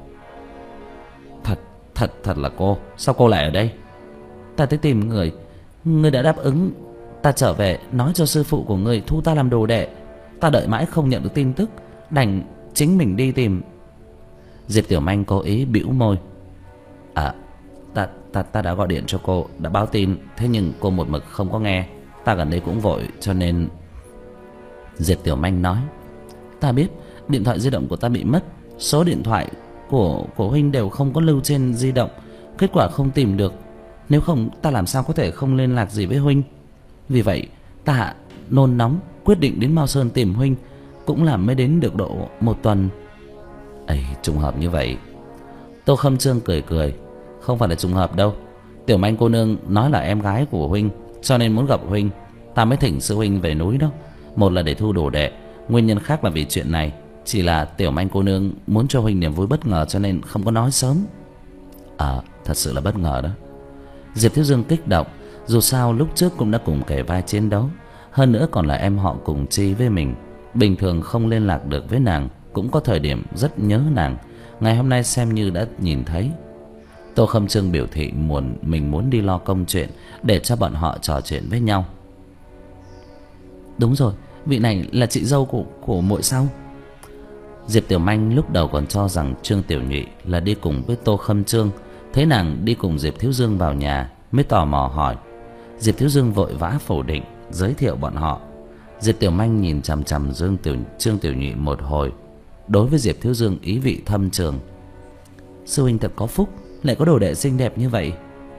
Thật, thật, thật là cô. Sao cô lại ở đây? Ta tới tìm người. Ngươi đã đáp ứng. Ta trở về nói cho sư phụ của ngươi thu ta làm đồ đệ. Ta đợi mãi không nhận được tin tức, đành chính mình đi tìm. Diệp Tiểu Manh cố ý bĩu môi. À, ta, ta, ta đã gọi điện cho cô, đã báo tin. Thế nhưng cô một mực không có nghe. Ta gần đây cũng vội cho nên. Diệp Tiểu Manh nói. Ta biết, điện thoại di động của ta bị mất. Số điện thoại của, của huynh đều không có lưu trên di động. Kết quả không tìm được. Nếu không ta làm sao có thể không liên lạc gì với huynh. Vì vậy ta nôn nóng quyết định đến Mao Sơn tìm huynh. Cũng là mới đến được độ một tuần. Ấy, trùng hợp như vậy. Tô Khâm Trương cười cười. Không phải là trùng hợp đâu. Tiểu Manh cô nương nói là em gái của huynh, cho nên muốn gặp huynh. Ta mới thỉnh sư huynh về núi đó. Một là để thu đồ đệ, nguyên nhân khác là vì chuyện này. Chỉ là Tiểu Manh cô nương muốn cho huynh niềm vui bất ngờ, cho nên không có nói sớm. À, thật sự là bất ngờ đó. Diệp Thiếu Dương kích động. Dù sao lúc trước cũng đã cùng kể vai chiến đấu, hơn nữa còn là em họ cùng chi với mình. Bình thường không liên lạc được với nàng, cũng có thời điểm rất nhớ nàng. Ngày hôm nay xem như đã nhìn thấy. Tô Khâm Trương biểu thị muốn mình muốn đi lo công chuyện, để cho bọn họ trò chuyện với nhau. Đúng rồi, vị này là chị dâu của của muội sao? Diệp Tiểu Manh lúc đầu còn cho rằng Trương Tiểu Nhụy là đi cùng với Tô Khâm Trương. Thấy nàng đi cùng Diệp Thiếu Dương vào nhà, mới tò mò hỏi. Diệp Thiếu Dương vội vã phủ định, giới thiệu bọn họ. Diệp Tiểu Manh nhìn chằm chằm Dương Tiểu Trương Tiểu Nhụy một hồi, đối với Diệp Thiếu Dương ý vị thâm trường. Sư huynh thật có phúc, lại có đồ đệ xinh đẹp như vậy.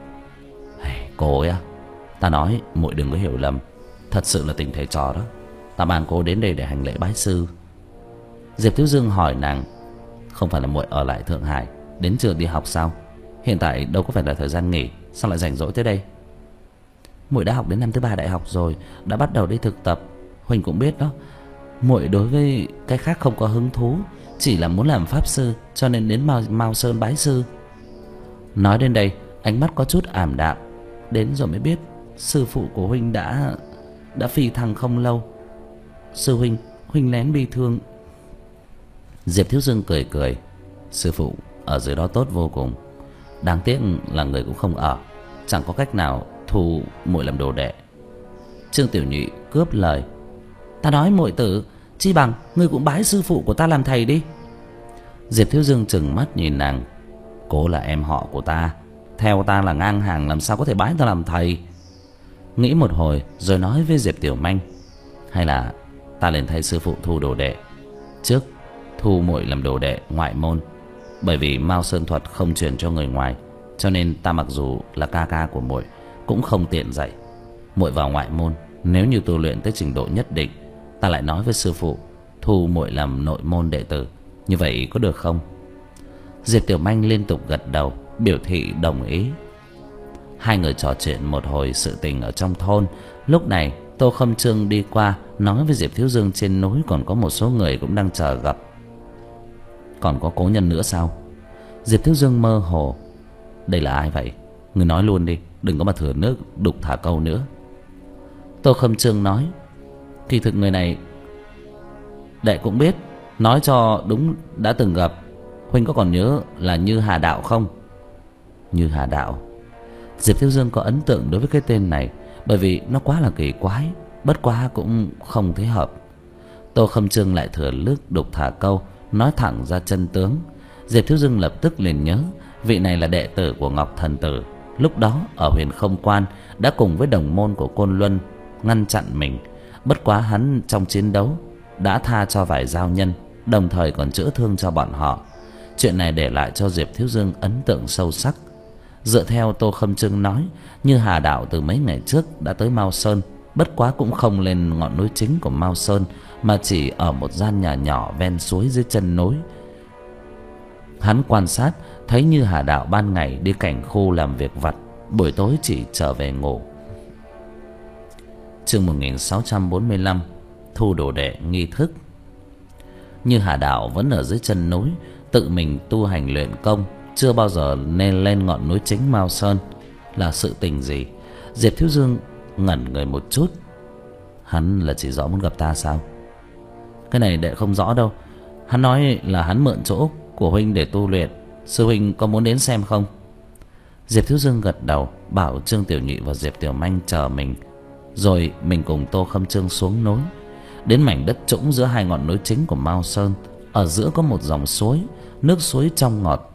Cô ấy à, ta nói muội đừng có hiểu lầm, thật sự là tình thầy trò đó. Ta mang cô đến đây để hành lễ bái sư. Diệp Thiếu Dương hỏi nàng. Không phải là muội ở lại Thượng Hải đến trường đi học sao? Hiện tại đâu có phải là thời gian nghỉ, sao lại rảnh rỗi tới đây? Muội đã học đến năm thứ ba đại học rồi, đã bắt đầu đi thực tập. Huỳnh cũng biết đó, muội đối với cái khác không có hứng thú, chỉ là muốn làm pháp sư, cho nên đến Mao, Mao Sơn bái sư. Nói đến đây, ánh mắt có chút ảm đạm. Đến rồi mới biết sư phụ của huynh đã đã phi thăng không lâu. Sư huynh, huynh lén bi thương. Diệp Thiếu Dương cười cười. Sư phụ ở dưới đó tốt vô cùng, đáng tiếc là người cũng không ở, chẳng có cách nào thu muội làm đồ đệ. Trương Tiểu Nhụy cướp lời. Ta nói muội tử, chi bằng ngươi cũng bái sư phụ của ta làm thầy đi. Diệp Thiếu Dương trừng mắt nhìn nàng. Cô là em họ của ta, theo ta là ngang hàng, làm sao có thể bái ta làm thầy? Nghĩ một hồi rồi nói với Diệp Tiểu Manh. Hay là ta lên thay sư phụ thu đồ đệ, trước thu muội làm đồ đệ ngoại môn. Bởi vì Mao Sơn thuật không truyền cho người ngoài, cho nên ta mặc dù là ca ca của muội cũng không tiện dạy. Muội vào ngoại môn, nếu như tu luyện tới trình độ nhất định, ta lại nói với sư phụ thu muội làm nội môn đệ tử. Như vậy có được không? Diệp Tiểu Manh liên tục gật đầu, biểu thị đồng ý. Hai người trò chuyện một hồi sự tình ở trong thôn. Lúc này Tô Khâm Trương đi qua, nói với Diệp Thiếu Dương trên núi còn có một số người cũng đang chờ gặp. Còn có cố nhân nữa sao? Diệp Thiếu Dương mơ hồ. Đây là ai vậy? Người nói luôn đi, đừng có mà thừa nước đục thả câu nữa. Tô Khâm Trương nói. Kỳ thực người này đệ cũng biết, nói cho đúng đã từng gặp. Huynh có còn nhớ là Như Hà Đạo không? Như Hà Đạo. Diệp Thiếu Dương có ấn tượng đối với cái tên này, bởi vì nó quá là kỳ quái, bất quá cũng không thấy hợp. Tô Khâm Trương lại thừa nước đục thả câu, nói thẳng ra chân tướng. Diệp Thiếu Dương lập tức liền nhớ, vị này là đệ tử của Ngọc Thần Tử. lúc đó ở Huyền Không Quan đã cùng với đồng môn của Côn Luân ngăn chặn mình. Bất quá hắn trong chiến đấu đã tha cho vài giao nhân, đồng thời còn chữa thương cho bọn họ. Chuyện này để lại cho Diệp Thiếu Dương ấn tượng sâu sắc. Dựa theo Tô Khâm Trương nói, Như Hà đạo từ mấy ngày trước đã tới Mao Sơn, bất quá cũng không lên ngọn núi chính của Mao Sơn, mà chỉ ở một gian nhà nhỏ ven suối dưới chân núi. Hắn quan sát thấy Như Hà đạo ban ngày đi cảnh khu làm việc vặt, buổi tối chỉ trở về ngủ. Chương một nghìn sáu trăm bốn mươi lăm, thu đồ đệ nghi thức. Như Hà đạo vẫn ở dưới chân núi tự mình tu hành luyện công, chưa bao giờ nên lên ngọn núi chính Mao Sơn. Là sự tình gì? Diệp Thiếu Dương ngẩn người một chút. Hắn là chỉ rõ muốn gặp ta sao? Cái này đệ không rõ đâu. Hắn nói là hắn mượn chỗ của huynh để tu luyện. Sư huynh có muốn đến xem không? Diệp Thiếu Dương gật đầu, bảo Trương Tiểu Nhị và Diệp Tiểu Manh chờ mình, rồi mình cùng Tô Khâm Trương xuống núi. Đến mảnh đất trũng giữa hai ngọn núi chính của Mao Sơn, ở giữa có một dòng suối, nước suối trong ngọt.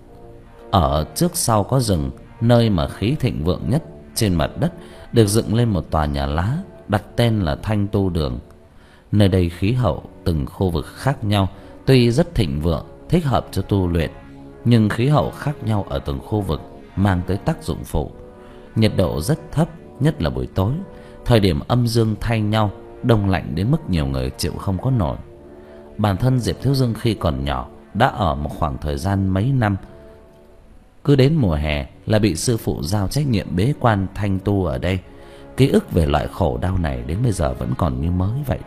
Ở trước sau có rừng, nơi mà khí thịnh vượng nhất trên mặt đất được dựng lên một tòa nhà lá, đặt tên là Thanh Tu Đường. Nơi đây khí hậu từng khu vực khác nhau, tuy rất thịnh vượng, thích hợp cho tu luyện, nhưng khí hậu khác nhau ở từng khu vực mang tới tác dụng phụ. Nhiệt độ rất thấp, nhất là buổi tối, thời điểm âm dương thay nhau, đông lạnh đến mức nhiều người chịu không có nổi. Bản thân Diệp Thiếu Dương khi còn nhỏ đã ở một khoảng thời gian mấy năm, cứ đến mùa hè là bị sư phụ giao trách nhiệm bế quan thanh tu ở đây. Ký ức về loại khổ đau này đến bây giờ vẫn còn như mới vậy.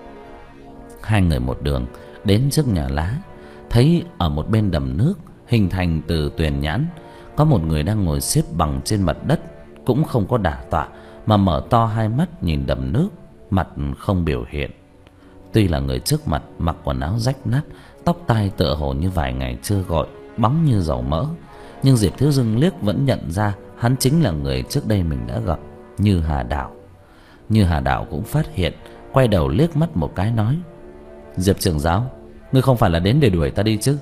Hai người một đường đến trước nhà lá, thấy ở một bên đầm nước hình thành từ tuyền nhãn, có một người đang ngồi xếp bằng trên mặt đất, cũng không có đả tọa, mà mở to hai mắt nhìn đầm nước, mặt không biểu hiện. Tuy là người trước mặt mặc quần áo rách nát, tóc tai tựa hồ như vài ngày chưa gội, bóng như dầu mỡ, nhưng Diệp Thiếu Dương liếc vẫn nhận ra hắn chính là người trước đây mình đã gặp, Như Hà đạo. Như Hà đạo cũng phát hiện, quay đầu liếc mắt một cái nói: Diệp trưởng giáo, ngươi không phải là đến để đuổi ta đi chứ?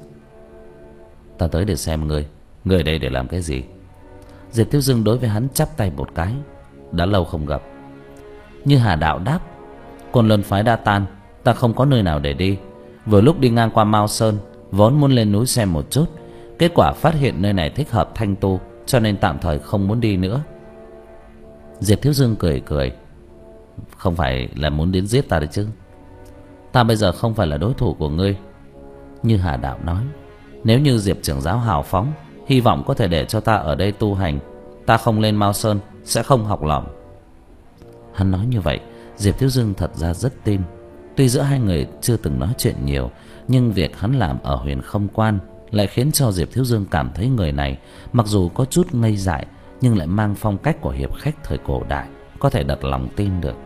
Ta tới để xem ngươi, ngươi ở đây để làm cái gì? Diệp Thiếu Dương đối với hắn chắp tay một cái: đã lâu không gặp. Như Hà đạo đáp: Côn Luân phái đã tan, ta không có nơi nào để đi. Vừa lúc đi ngang qua Mao Sơn, vốn muốn lên núi xem một chút, kết quả phát hiện nơi này thích hợp thanh tu, cho nên tạm thời không muốn đi nữa. Diệp Thiếu Dương cười cười: không phải là muốn đến giết ta đấy chứ? Ta bây giờ không phải là đối thủ của ngươi. Như Hà đạo nói: nếu như Diệp trưởng giáo hào phóng, hy vọng có thể để cho ta ở đây tu hành, ta không lên Mao Sơn sẽ không học lỏm. Hắn nói như vậy, Diệp Thiếu Dương thật ra rất tin. Tuy giữa hai người chưa từng nói chuyện nhiều, nhưng việc hắn làm ở Huyền Không Quan lại khiến cho Diệp Thiếu Dương cảm thấy người này mặc dù có chút ngây dại, nhưng lại mang phong cách của hiệp khách thời cổ đại, có thể đặt lòng tin được.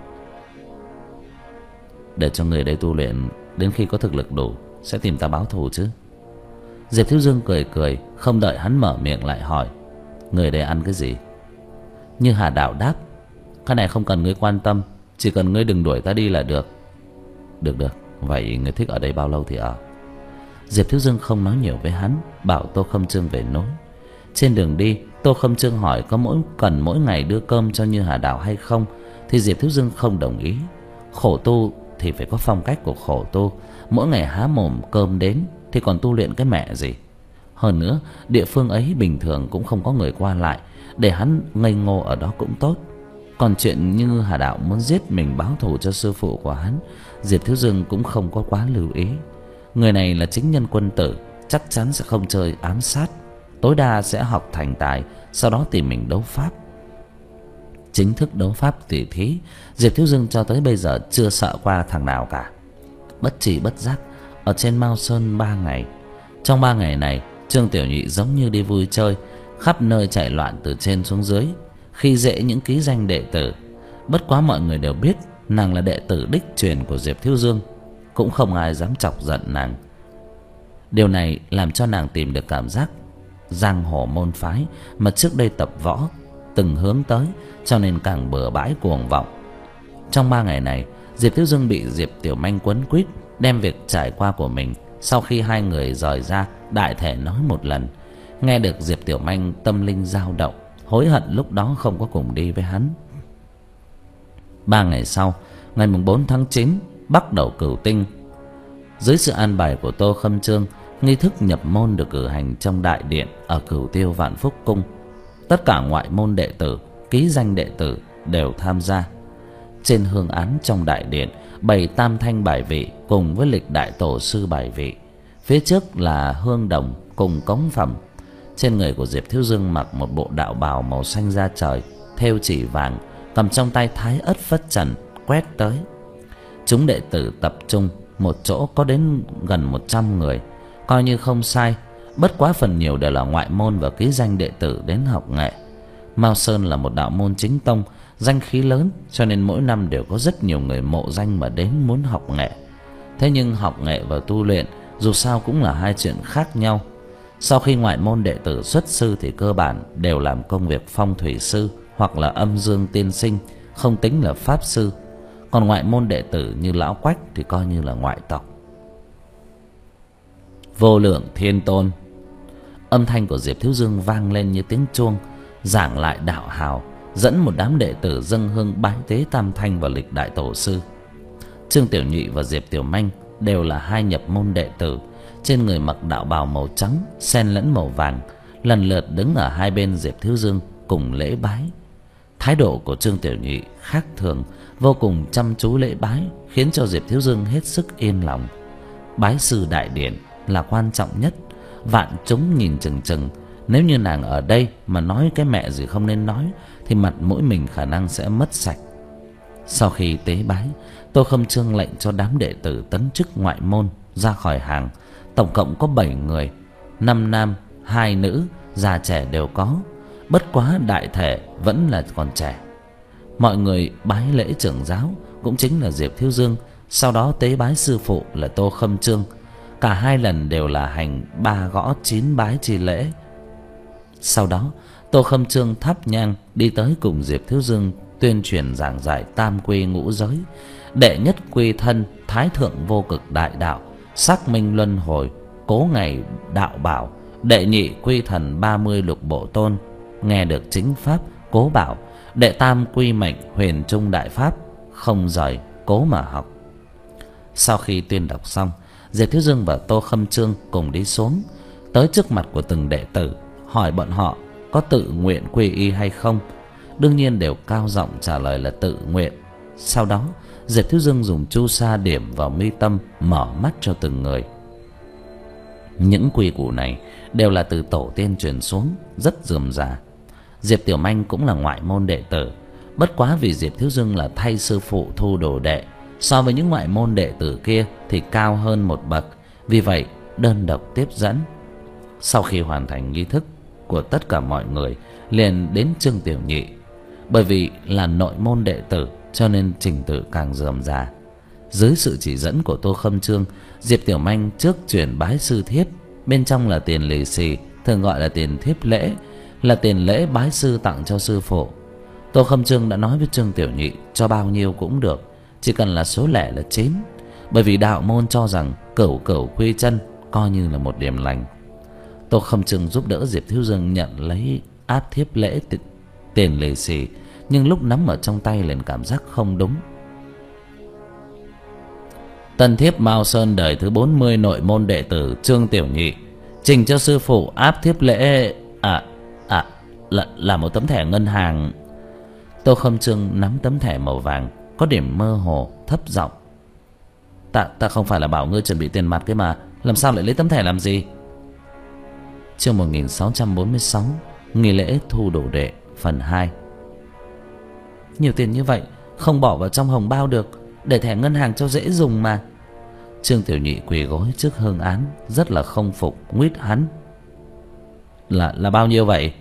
Để cho người đây tu luyện, đến khi có thực lực đủ sẽ tìm ta báo thù chứ? Diệp Thiếu Dương cười cười, không đợi hắn mở miệng lại hỏi: người đây ăn cái gì? Như Hà đạo đáp: cái này không cần ngươi quan tâm, chỉ cần ngươi đừng đuổi ta đi là được. Được được, vậy ngươi thích ở đây bao lâu thì ở. Diệp Thiếu Dương không nói nhiều với hắn, bảo Tô Khâm Trương về núi. Trên đường đi, Tô Khâm Trương hỏi có mỗi cần mỗi ngày đưa cơm cho Như Hà đạo hay không, thì Diệp Thiếu Dương không đồng ý. Khổ tu thì phải có phong cách của khổ tu, mỗi ngày há mồm cơm đến thì còn tu luyện cái mẹ gì. Hơn nữa, địa phương ấy bình thường cũng không có người qua lại, để hắn ngây ngô ở đó cũng tốt. Còn chuyện Như Hà đạo muốn giết mình báo thù cho sư phụ của hắn, Diệp Thiếu Dương cũng không có quá lưu ý. Người này là chính nhân quân tử, chắc chắn sẽ không chơi ám sát, tối đa sẽ học thành tài, sau đó tìm mình đấu pháp. Chính thức đấu pháp tỉ thí, Diệp Thiếu Dương cho tới bây giờ chưa sợ qua thằng nào cả. Bất tri bất giác ở trên Mao Sơn ba ngày. Trong ba ngày này, Trương Tiểu Nhị giống như đi vui chơi, khắp nơi chạy loạn từ trên xuống dưới, khi dễ những ký danh đệ tử. Bất quá mọi người đều biết nàng là đệ tử đích truyền của Diệp Thiếu Dương, cũng không ai dám chọc giận nàng. Điều này làm cho nàng tìm được cảm giác giang hồ môn phái mà trước đây tập võ từng hướng tới, cho nên càng bừa bãi cuồng vọng. Trong ba ngày này, Diệp Thiếu Dương bị Diệp Tiểu Manh quấn quýt, đem việc trải qua của mình sau khi hai người rời ra đại thể nói một lần. Nghe được Diệp Tiểu Manh tâm linh dao động, hối hận lúc đó không có cùng đi với hắn. Ba ngày sau, ngày mùng bốn tháng chín, bắt đầu cửu tinh. Dưới sự an bài của Tô Khâm Chương, nghi thức nhập môn được cử hành trong đại điện ở Cửu Tiêu Vạn Phúc Cung. Tất cả ngoại môn đệ tử, ký danh đệ tử đều tham gia. Trên hương án trong đại điện bày tam thanh bài vị cùng với lịch đại tổ sư bài vị. Phía trước là hương đồng cùng cống phẩm. Trên người của Diệp Thiếu Dương mặc một bộ đạo bào màu xanh da trời, thêu chỉ vàng, cầm trong tay thái ất phất trần quét tới. Chúng đệ tử tập trung một chỗ có đến gần một trăm người, coi như không sai. Bất quá phần nhiều đều là ngoại môn và ký danh đệ tử đến học nghệ. Mao Sơn là một đạo môn chính tông, danh khí lớn, cho nên mỗi năm đều có rất nhiều người mộ danh mà đến muốn học nghệ. Thế nhưng học nghệ và tu luyện dù sao cũng là hai chuyện khác nhau. Sau khi ngoại môn đệ tử xuất sư thì cơ bản đều làm công việc phong thủy sư hoặc là âm dương tiên sinh, không tính là pháp sư. Còn ngoại môn đệ tử như lão Quách thì coi như là ngoại tộc. Vô lượng thiên tôn. Âm thanh của Diệp Thiếu Dương vang lên như tiếng chuông, giảng lại đạo hào, dẫn một đám đệ tử dâng hương bái tế tam thanh và lịch đại tổ sư. Trương Tiểu Nhị và Diệp Tiểu Manh đều là hai nhập môn đệ tử, trên người mặc đạo bào màu trắng xen lẫn màu vàng, lần lượt đứng ở hai bên Diệp Thiếu Dương cùng lễ bái. Thái độ của Trương Tiểu Nhị khác thường, vô cùng chăm chú lễ bái, khiến cho Diệp Thiếu Dương hết sức yên lòng. Bái sư đại điện là quan trọng nhất, vạn chúng nhìn chừng chừng. Nếu như nàng ở đây mà nói cái mẹ gì không nên nói thì mặt mũi mình khả năng sẽ mất sạch. Sau khi tế bái, Tô Khâm Chương lệnh cho đám đệ tử tấn chức ngoại môn ra khỏi hàng. Tổng cộng có bảy người, năm nam, hai nữ, già trẻ đều có. Bất quá đại thể vẫn là còn trẻ. Mọi người bái lễ trưởng giáo, cũng chính là Diệp Thiếu Dương, sau đó tế bái sư phụ là Tô Khâm Chương. Cả hai lần đều là hành ba gõ chín bái chi lễ. Sau đó Tô Khâm Chương thắp nhang đi tới cùng Diệp Thiếu Dương tuyên truyền giảng giải tam quy ngũ giới. Đệ nhất quy thân, thái thượng vô cực đại đạo, xác minh luân hồi, cố ngày đạo bảo. Đệ nhị quy thần, ba mươi lục bộ tôn, nghe được chính pháp, cố bảo. Đệ tam quy mệnh, huyền trung đại pháp, không rời, cố mà học. Sau khi tuyên đọc xong, Diệp Thiếu Dương và Tô Khâm Chương cùng đi xuống, tới trước mặt của từng đệ tử, hỏi bọn họ có tự nguyện quy y hay không. Đương nhiên đều cao giọng trả lời là tự nguyện. Sau đó Diệp Thiếu Dương dùng chu sa điểm vào mi tâm, mở mắt cho từng người. Những quy củ này đều là từ tổ tiên truyền xuống, rất rườm rà. Diệp Tiểu Manh cũng là ngoại môn đệ tử, bất quá vì Diệp Thiếu Dương là thay sư phụ thu đồ đệ, so với những ngoại môn đệ tử kia thì cao hơn một bậc, vì vậy đơn độc tiếp dẫn. Sau khi hoàn thành nghi thức của tất cả mọi người, liền đến Trương Tiểu Nhị. Bởi vì là nội môn đệ tử cho nên trình tự càng rườm rà. Dưới sự chỉ dẫn của Tô Khâm Chương, Diệp Tiểu Manh trước truyền bái sư thiếp, bên trong là tiền lì xì, thường gọi là tiền thiếp lễ, là tiền lễ bái sư tặng cho sư phụ. Tô Khâm Chương đã nói với Trương Tiểu Nhị cho bao nhiêu cũng được, chỉ cần là số lẻ là chín. Bởi vì đạo môn cho rằng cửu cửu quy chân coi như là một điểm lành. Tô Khâm Chương giúp đỡ Diệp Thiếu Dương nhận lấy áp thiếp lễ tiền lì xì, nhưng lúc nắm ở trong tay liền cảm giác không đúng. Tân thiếp Mao Sơn đời thứ bốn mươi nội môn đệ tử Trương Tiểu Nhị trình cho sư phụ áp thiếp lễ à à là là một tấm thẻ ngân hàng. Tô Khâm Chương nắm tấm thẻ màu vàng, có điểm mơ hồ, thấp giọng: Ta ta không phải là bảo ngươi chuẩn bị tiền mặt cái mà, làm sao lại lấy tấm thẻ làm gì? Chương một nghìn sáu trăm bốn mươi sáu, nghi lễ thu đồ đệ phần hai. Nhiều tiền như vậy không bỏ vào trong hồng bao được, để thẻ ngân hàng cho dễ dùng mà. Trương Tiểu Nhị quỳ gối trước hương án, rất là không phục, nguýt hắn: Là là bao nhiêu vậy?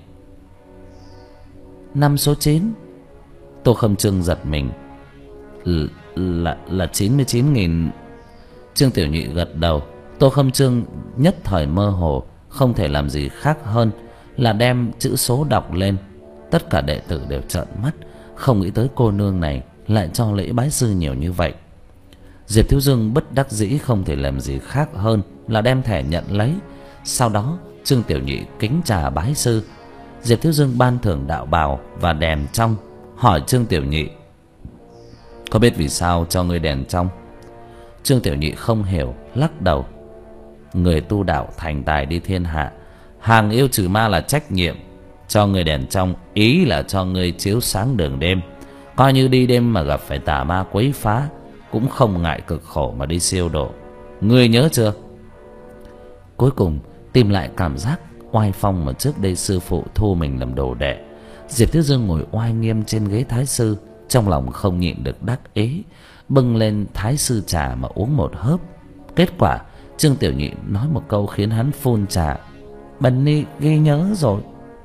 Năm số chín. Tô Khâm Chương giật mình: L, là là chín mươi chín nghìn. Trương Tiểu Nhị gật đầu. Tô Khâm Chương nhất thời mơ hồ, không thể làm gì khác hơn là đem chữ số đọc lên. Tất cả đệ tử đều trợn mắt, không nghĩ tới cô nương này lại cho lễ bái sư nhiều như vậy. Diệp Thiếu Dương bất đắc dĩ không thể làm gì khác hơn là đem thẻ nhận lấy. Sau đó Trương Tiểu Nhị kính trà bái sư. Diệp Thiếu Dương ban thưởng đạo bào và đèn trong, hỏi Trương Tiểu Nhị: có biết vì sao cho ngươi đèn trong? Trương Tiểu Nhị không hiểu, lắc đầu: người tu đạo thành tài đi thiên hạ, hàng yêu trừ ma là trách nhiệm. Cho ngươi đèn trong ý là cho ngươi chiếu sáng đường đêm, coi như đi đêm mà gặp phải tà ma quấy phá cũng không ngại cực khổ mà đi siêu độ. Ngươi nhớ chưa? Cuối cùng tìm lại cảm giác oai phong mà trước đây sư phụ thu mình làm đồ đệ. Diệp Thiếu Dương ngồi oai nghiêm trên ghế thái sư, trong lòng không nhịn được đắc ý, bưng lên thái sư trà mà uống một hớp. Kết quả Trương Tiểu Nhị nói một câu khiến hắn phun trà: bần ni ghi nhớ rồi.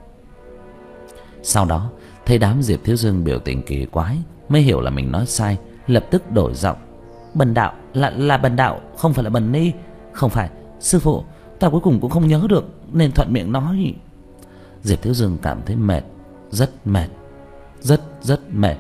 Sau đó thấy đám Diệp Thiếu Dương biểu tình kỳ quái, mới hiểu là mình nói sai, lập tức đổi giọng: bần đạo là là bần đạo, không phải là bần ni. Không phải sư phụ, ta cuối cùng cũng không nhớ được nên thuận miệng nói. Diệp Thiếu Dương cảm thấy mệt, rất mệt, rất rất mệt.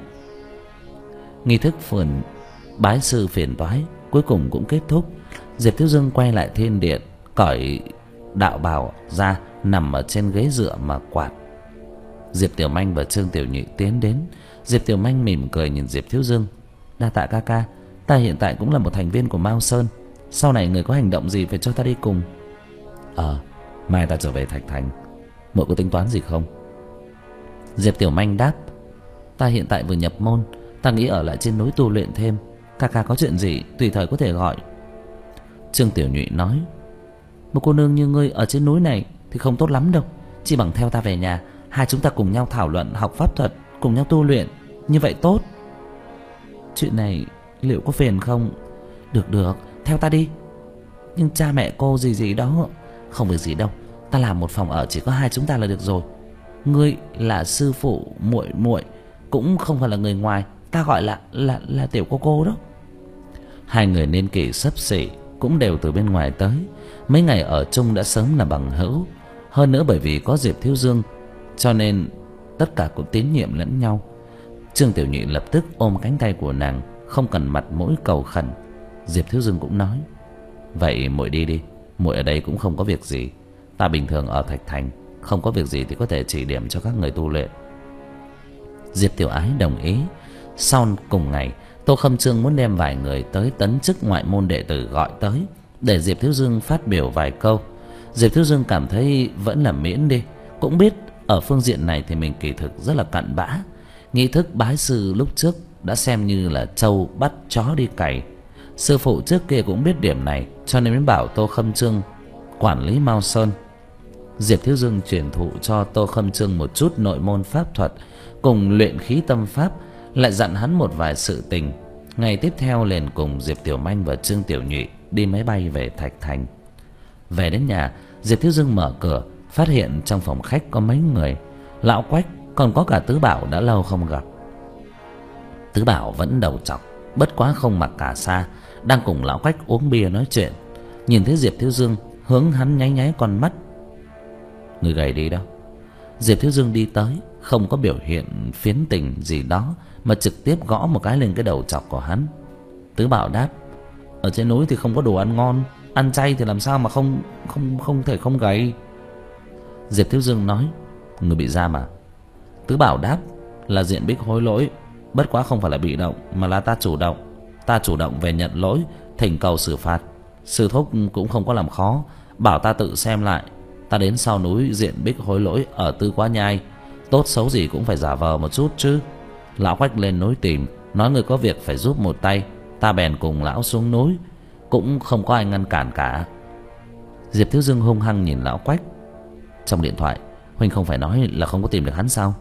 Nghi thức phườn bái sư phiền toái cuối cùng cũng kết thúc. Diệp Thiếu Dương quay lại thiên điện, cởi đạo bào ra, nằm ở trên ghế dựa mà quạt. Diệp Tiểu Manh và Trương Tiểu Nhị tiến đến. Diệp Tiểu Manh mỉm cười nhìn Diệp Thiếu Dương: đa tạ ca ca, ta hiện tại cũng là một thành viên của Mao Sơn, sau này người có hành động gì phải cho ta đi cùng. Ờ, mai ta trở về Thạch Thành, muội có tính toán gì không? Diệp Tiểu Manh đáp: ta hiện tại vừa nhập môn, ta nghĩ ở lại trên núi tu luyện thêm. Ca ca có chuyện gì tùy thời có thể gọi. Trương Tiểu Nhụy nói: một cô nương như ngươi ở trên núi này thì không tốt lắm đâu, chỉ bằng theo ta về nhà, hai chúng ta cùng nhau thảo luận học pháp thuật, cùng nhau tu luyện, như vậy tốt. Chuyện này liệu có phiền không? Được được, theo ta đi. Nhưng cha mẹ cô gì gì đó. Không việc gì đâu, ta làm một phòng ở chỉ có hai chúng ta là được rồi. Ngươi là sư phụ, muội muội cũng không phải là người ngoài, ta gọi là là là tiểu cô cô đó. Hai người niên kỷ xấp xỉ, cũng đều từ bên ngoài tới, mấy ngày ở chung đã sớm là bằng hữu. Hơn nữa bởi vì có Diệp Thiếu Dương cho nên tất cả cũng tín nhiệm lẫn nhau. Trương Tiểu Nhị lập tức ôm cánh tay của nàng, không cần mặt mũi cầu khẩn. Diệp Thiếu Dương cũng nói: vậy muội đi đi, muội ở đây cũng không có việc gì, ta bình thường ở Thạch Thành, không có việc gì thì có thể chỉ điểm cho các người tu luyện. Diệp Tiểu Ái đồng ý. Sau cùng ngày, Tô Khâm Trương muốn đem vài người tới tấn chức ngoại môn đệ tử gọi tới, để Diệp Thiếu Dương phát biểu vài câu. Diệp Thiếu Dương cảm thấy vẫn là miễn đi, cũng biết ở phương diện này thì mình kỳ thực rất là cặn bã. Nghi thức bái sư lúc trước đã xem như là trâu bắt chó đi cày. Sư phụ trước kia cũng biết điểm này, cho nên mới bảo Tô Khâm Trương quản lý Mao Sơn. Diệp Thiếu Dương truyền thụ cho Tô Khâm Trương một chút nội môn pháp thuật cùng luyện khí tâm pháp, lại dặn hắn một vài sự tình. Ngày tiếp theo liền cùng Diệp Tiểu Manh và Trương Tiểu Nhụy đi máy bay về Thạch Thành. Về đến nhà, Diệp Thiếu Dương mở cửa, phát hiện trong phòng khách có mấy người. Lão Quách còn có cả Tứ Bảo đã lâu không gặp. Tứ Bảo vẫn đầu trọc, bất quá không mặc cà sa, đang cùng Lão Quách uống bia nói chuyện. Nhìn thấy Diệp Thiếu Dương, hướng hắn nháy nháy con mắt: người gầy đi đâu? Diệp Thiếu Dương đi tới, không có biểu hiện phiến tình gì đó, mà trực tiếp gõ một cái lên cái đầu trọc của hắn. Tứ Bảo đáp: ở trên núi thì không có đồ ăn ngon, ăn chay thì làm sao mà không không không thể không gầy. Diệp Thiếu Dương nói: người bị giam à? Tứ Bảo đáp: là Diện Bích hối lỗi, bất quá không phải là bị động mà là ta chủ động. Ta chủ động về nhận lỗi, thỉnh cầu xử phạt. Sư thúc cũng không có làm khó, bảo ta tự xem lại. Ta đến sau núi Diện Bích hối lỗi ở Tư Quá Nhai, tốt xấu gì cũng phải giả vờ một chút chứ. Lão Quách lên núi tìm, nói người có việc phải giúp một tay, ta bèn cùng lão xuống núi, cũng không có ai ngăn cản cả. Diệp Thiếu Dương hung hăng nhìn Lão Quách: trong điện thoại huynh không phải nói là không có tìm được hắn sao?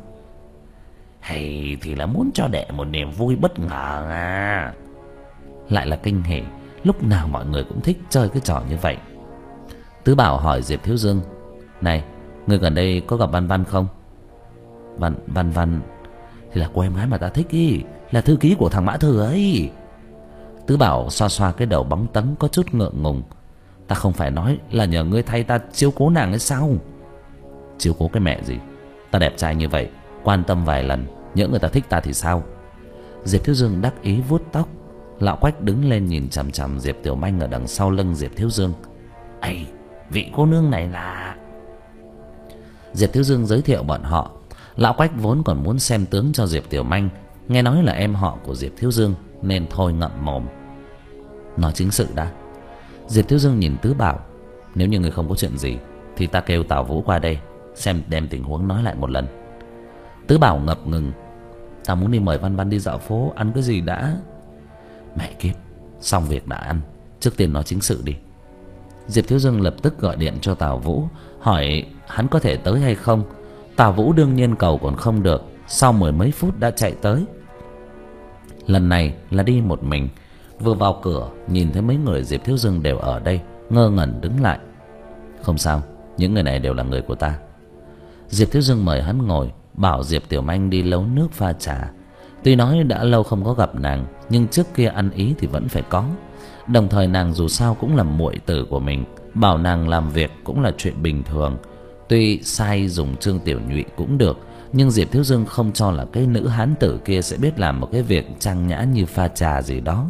Hay thì là muốn cho đệ một niềm vui bất ngờ à? Lại là kinh hỉ, lúc nào mọi người cũng thích chơi cái trò như vậy. Tứ Bảo hỏi Diệp Thiếu Dương: này, người gần đây có gặp Văn Văn không? Văn Văn Văn thì là cô em gái mà ta thích ý, là thư ký của thằng Mã Thừa ấy. Tứ Bảo xoa xoa cái đầu bóng tấn có chút ngượng ngùng: ta không phải nói là nhờ ngươi thay ta chiếu cố nàng ấy sao? Chiếu cố cái mẹ gì, ta đẹp trai như vậy, quan tâm vài lần, nhỡ người ta thích ta thì sao? Diệp Thiếu Dương đắc ý vuốt tóc. Lão Quách đứng lên nhìn chằm chằm Diệp Tiểu Manh ở đằng sau lưng Diệp Thiếu Dương: ây, vị cô nương này là... Diệp Thiếu Dương giới thiệu bọn họ. Lão Quách vốn còn muốn xem tướng cho Diệp Tiểu Manh, nghe nói là em họ của Diệp Thiếu Dương nên thôi ngậm mồm. Nói chính sự đã. Diệp Thiếu Dương nhìn Tứ Bảo. Nếu như người không có chuyện gì thì ta kêu Tào Vũ qua đây xem đem tình huống nói lại một lần. Tứ Bảo ngập ngừng. Ta muốn đi mời Văn Văn đi dạo phố, ăn cái gì đã. Mẹ kiếp, xong việc đã ăn, trước tiên nói chính sự đi. Diệp Thiếu Dương lập tức gọi điện cho Tào Vũ, hỏi hắn có thể tới hay không. Tào Vũ đương nhiên cầu còn không được, sau mười mấy phút đã chạy tới. Lần này là đi một mình. Vừa vào cửa nhìn thấy mấy người Diệp Thiếu Dương đều ở đây, ngơ ngẩn đứng lại. Không sao, những người này đều là người của ta. Diệp Thiếu Dương mời hắn ngồi, bảo Diệp Tiểu Manh đi nấu nước pha trà. Tuy nói đã lâu không có gặp nàng, nhưng trước kia ăn ý thì vẫn phải có. Đồng thời nàng dù sao cũng là muội tử của mình, bảo nàng làm việc cũng là chuyện bình thường. Tuy sai dùng Trương Tiểu Nhụy cũng được, nhưng Diệp Thiếu Dương không cho là cái nữ hán tử kia sẽ biết làm một cái việc trang nhã như pha trà gì đó.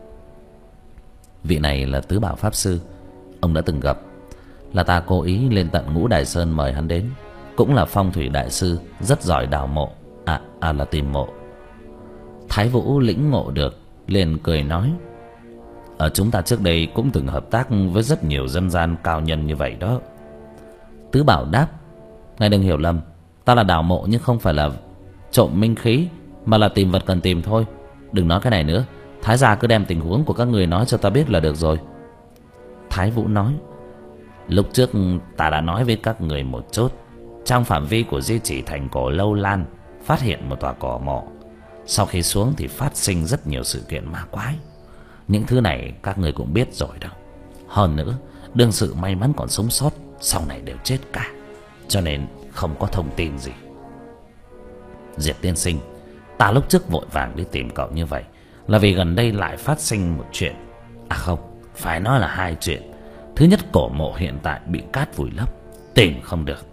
Vị này là Tứ Bảo Pháp Sư, ông đã từng gặp. Là ta cố ý lên tận Ngũ Đài Sơn mời hắn đến. Cũng là phong thủy đại sư, rất giỏi đào mộ. À, à là tìm mộ. Thái Vũ lĩnh ngộ được, liền cười nói: ở chúng ta trước đây cũng từng hợp tác với rất nhiều dân gian cao nhân như vậy đó. Tứ Bảo đáp: ngài đừng hiểu lầm, ta là đào mộ nhưng không phải là trộm minh khí, mà là tìm vật cần tìm thôi. Đừng nói cái này nữa, Thái gia cứ đem tình huống của các người nói cho ta biết là được rồi. Thái Vũ nói: lúc trước ta đã nói với các người một chút. Trong phạm vi của di chỉ thành cổ Lâu Lan phát hiện một tòa cổ mộ. Sau khi xuống thì phát sinh rất nhiều sự kiện ma quái. Những thứ này các người cũng biết rồi đâu. Hơn nữa, đương sự may mắn còn sống sót, sau này đều chết cả, cho nên không có thông tin gì. Diệp tiên sinh, ta lúc trước vội vàng đi tìm cậu như vậy là vì gần đây lại phát sinh một chuyện. À không, phải nói là hai chuyện. Thứ nhất, cổ mộ hiện tại bị cát vùi lấp, tìm không được.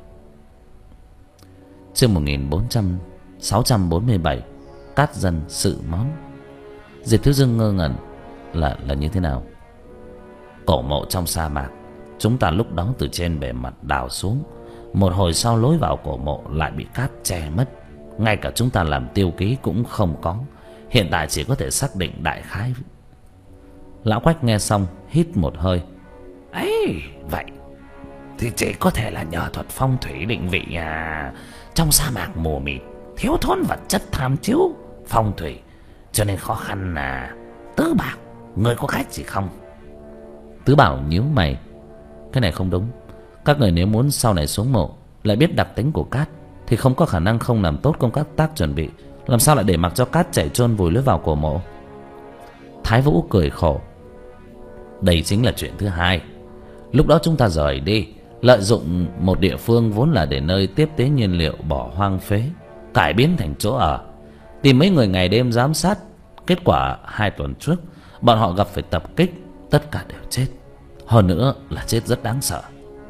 Chương một nghìn sáu trăm bốn mươi bảy, cát dân sự món. Diệp Thiếu Dương ngơ ngẩn. Là là như thế nào? Cổ mộ trong sa mạc, chúng ta lúc đó từ trên bề mặt đào xuống. Một hồi sau lối vào cổ mộ lại bị cát che mất. Ngay cả chúng ta làm tiêu ký cũng không có. Hiện tại chỉ có thể xác định đại khái. Lão Quách nghe xong hít một hơi. Ấy, vậy thì chỉ có thể là nhờ thuật phong thủy định vị à. Trong sa mạc mù mịt, thiếu thốn vật chất tham chiếu phong thủy, cho nên khó khăn à. Tứ Bảo, người có cách gì không? Tứ Bảo nhíu mày. Cái này không đúng. Các người nếu muốn sau này xuống mộ lại biết đặc tính của cát thì không có khả năng không làm tốt công tác chuẩn bị. Làm sao lại để mặc cho cát chảy trôn vùi lối vào cổ mộ? Thái Vũ cười khổ. Đây chính là chuyện thứ hai. Lúc đó chúng ta rời đi, lợi dụng một địa phương vốn là để nơi tiếp tế nhiên liệu bỏ hoang phế, cải biến thành chỗ ở, tìm mấy người ngày đêm giám sát. Kết quả hai tuần trước bọn họ gặp phải tập kích, tất cả đều chết. Hơn nữa là chết rất đáng sợ.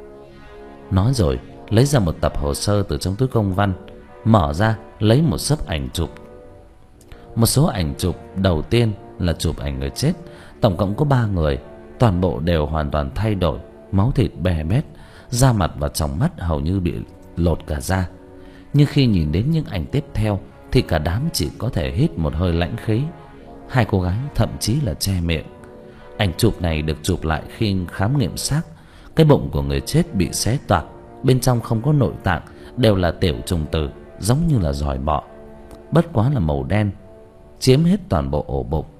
Nói rồi lấy ra một tập hồ sơ từ trong túi công văn, mở ra lấy một xấp ảnh chụp. Một số ảnh chụp đầu tiên là chụp ảnh người chết, tổng cộng có ba người. Toàn bộ đều hoàn toàn thay đổi, máu thịt bè bét, da mặt và tròng mắt hầu như bị lột cả da. Nhưng khi nhìn đến những ảnh tiếp theo thì cả đám chỉ có thể hít một hơi lãnh khí. Hai cô gái thậm chí là che miệng. Ảnh chụp này được chụp lại khi khám nghiệm xác. Cái bụng của người chết bị xé toạc, bên trong không có nội tạng, đều là tiểu trùng tử, giống như là giòi bọ. Bất quá là màu đen, chiếm hết toàn bộ ổ bụng.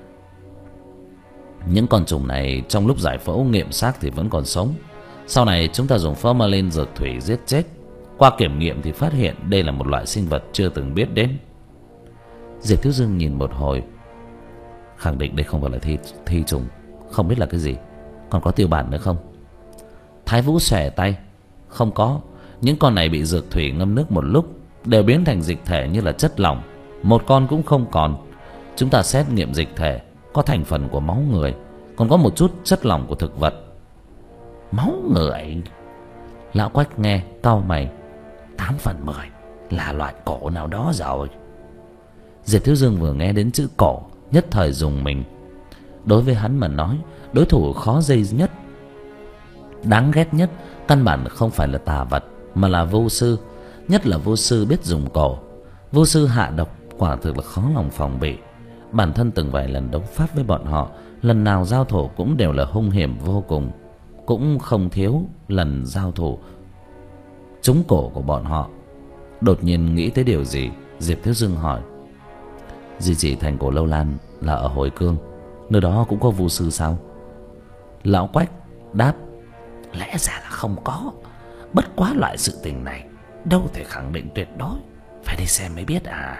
Những con trùng này trong lúc giải phẫu nghiệm xác thì vẫn còn sống. Sau này chúng ta dùng formalin dược thủy giết chết. Qua kiểm nghiệm thì phát hiện đây là một loại sinh vật chưa từng biết đến. Diệp Thiếu Dương nhìn một hồi, khẳng định đây không phải là thi, thi trùng. Không biết là cái gì. Còn có tiêu bản nữa không? Thái Vũ xòe tay. Không có. Những con này bị dược thủy ngâm nước một lúc đều biến thành dịch thể như là chất lỏng. Một con cũng không còn. Chúng ta xét nghiệm dịch thể có thành phần của máu người, còn có một chút chất lỏng của thực vật. Máu người? Lão Quách nghe cau mày. Tám phần mười là loại cổ nào đó rồi. Diệp Thiếu Dương vừa nghe đến chữ cổ nhất thời dùng mình. Đối với hắn mà nói, đối thủ khó dây nhất, đáng ghét nhất căn bản không phải là tà vật, mà là vô sư, nhất là vô sư biết dùng cổ. Vô sư hạ độc quả thực là khó lòng phòng bị. Bản thân từng vài lần đấu pháp với bọn họ, lần nào giao thủ cũng đều là hung hiểm vô cùng, cũng không thiếu lần giao thủ trúng cổ của bọn họ. Đột nhiên nghĩ tới điều gì, Diệp Thiếu Dương hỏi: Di chỉ thành cổ Lâu Lan là ở Hồi Cương, nơi đó cũng có vu sư sao? Lão Quách đáp: Lẽ ra là không có, bất quá loại sự tình này đâu thể khẳng định tuyệt đối, phải đi xem mới biết à.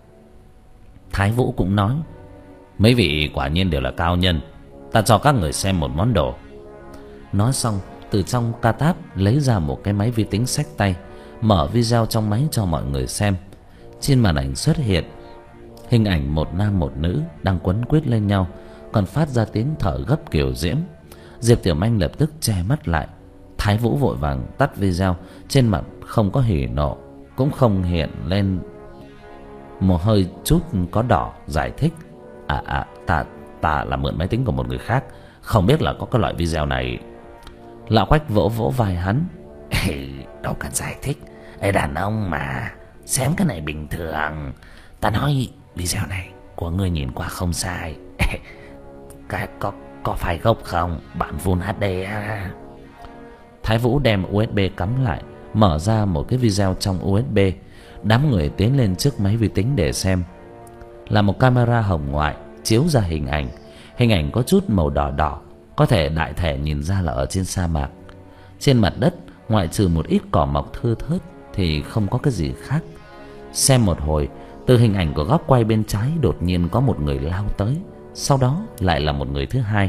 Thái Vũ cũng nói: Mấy vị quả nhiên đều là cao nhân, ta cho các người xem một món đồ. Nói xong, từ trong ca táp lấy ra một cái máy vi tính xách tay, mở video trong máy cho mọi người xem. Trên màn ảnh xuất hiện hình ảnh một nam một nữ đang quấn quýt lên nhau, còn phát ra tiếng thở gấp kiều diễm. Diệp Tiểu Manh lập tức che mắt lại. Thái Vũ vội vàng tắt video, trên mặt không có hỉ nộ, cũng không hiện lên một hơi chút có đỏ, giải thích: À à, ta ta là mượn máy tính của một người khác, không biết là có cái loại video này. Lão Quách vỗ vỗ vai hắn: Ê, đâu cần giải thích, Ê, đàn ông mà, xem cái này bình thường. Ta nói video này của ngươi nhìn qua không sai. Ê, cái có có phải gốc không, bản Full hát đê à? Thái Vũ đem u ét bê cắm lại, mở ra một cái video trong u ét bê. Đám người tiến lên trước máy vi tính để xem. Là một camera hồng ngoại chiếu ra hình ảnh. Hình ảnh có chút màu đỏ đỏ, có thể đại thể nhìn ra là ở trên sa mạc. Trên mặt đất, ngoại trừ một ít cỏ mọc thưa thớt thì không có cái gì khác. Xem một hồi, từ hình ảnh của góc quay bên trái đột nhiên có một người lao tới, sau đó lại là một người thứ hai.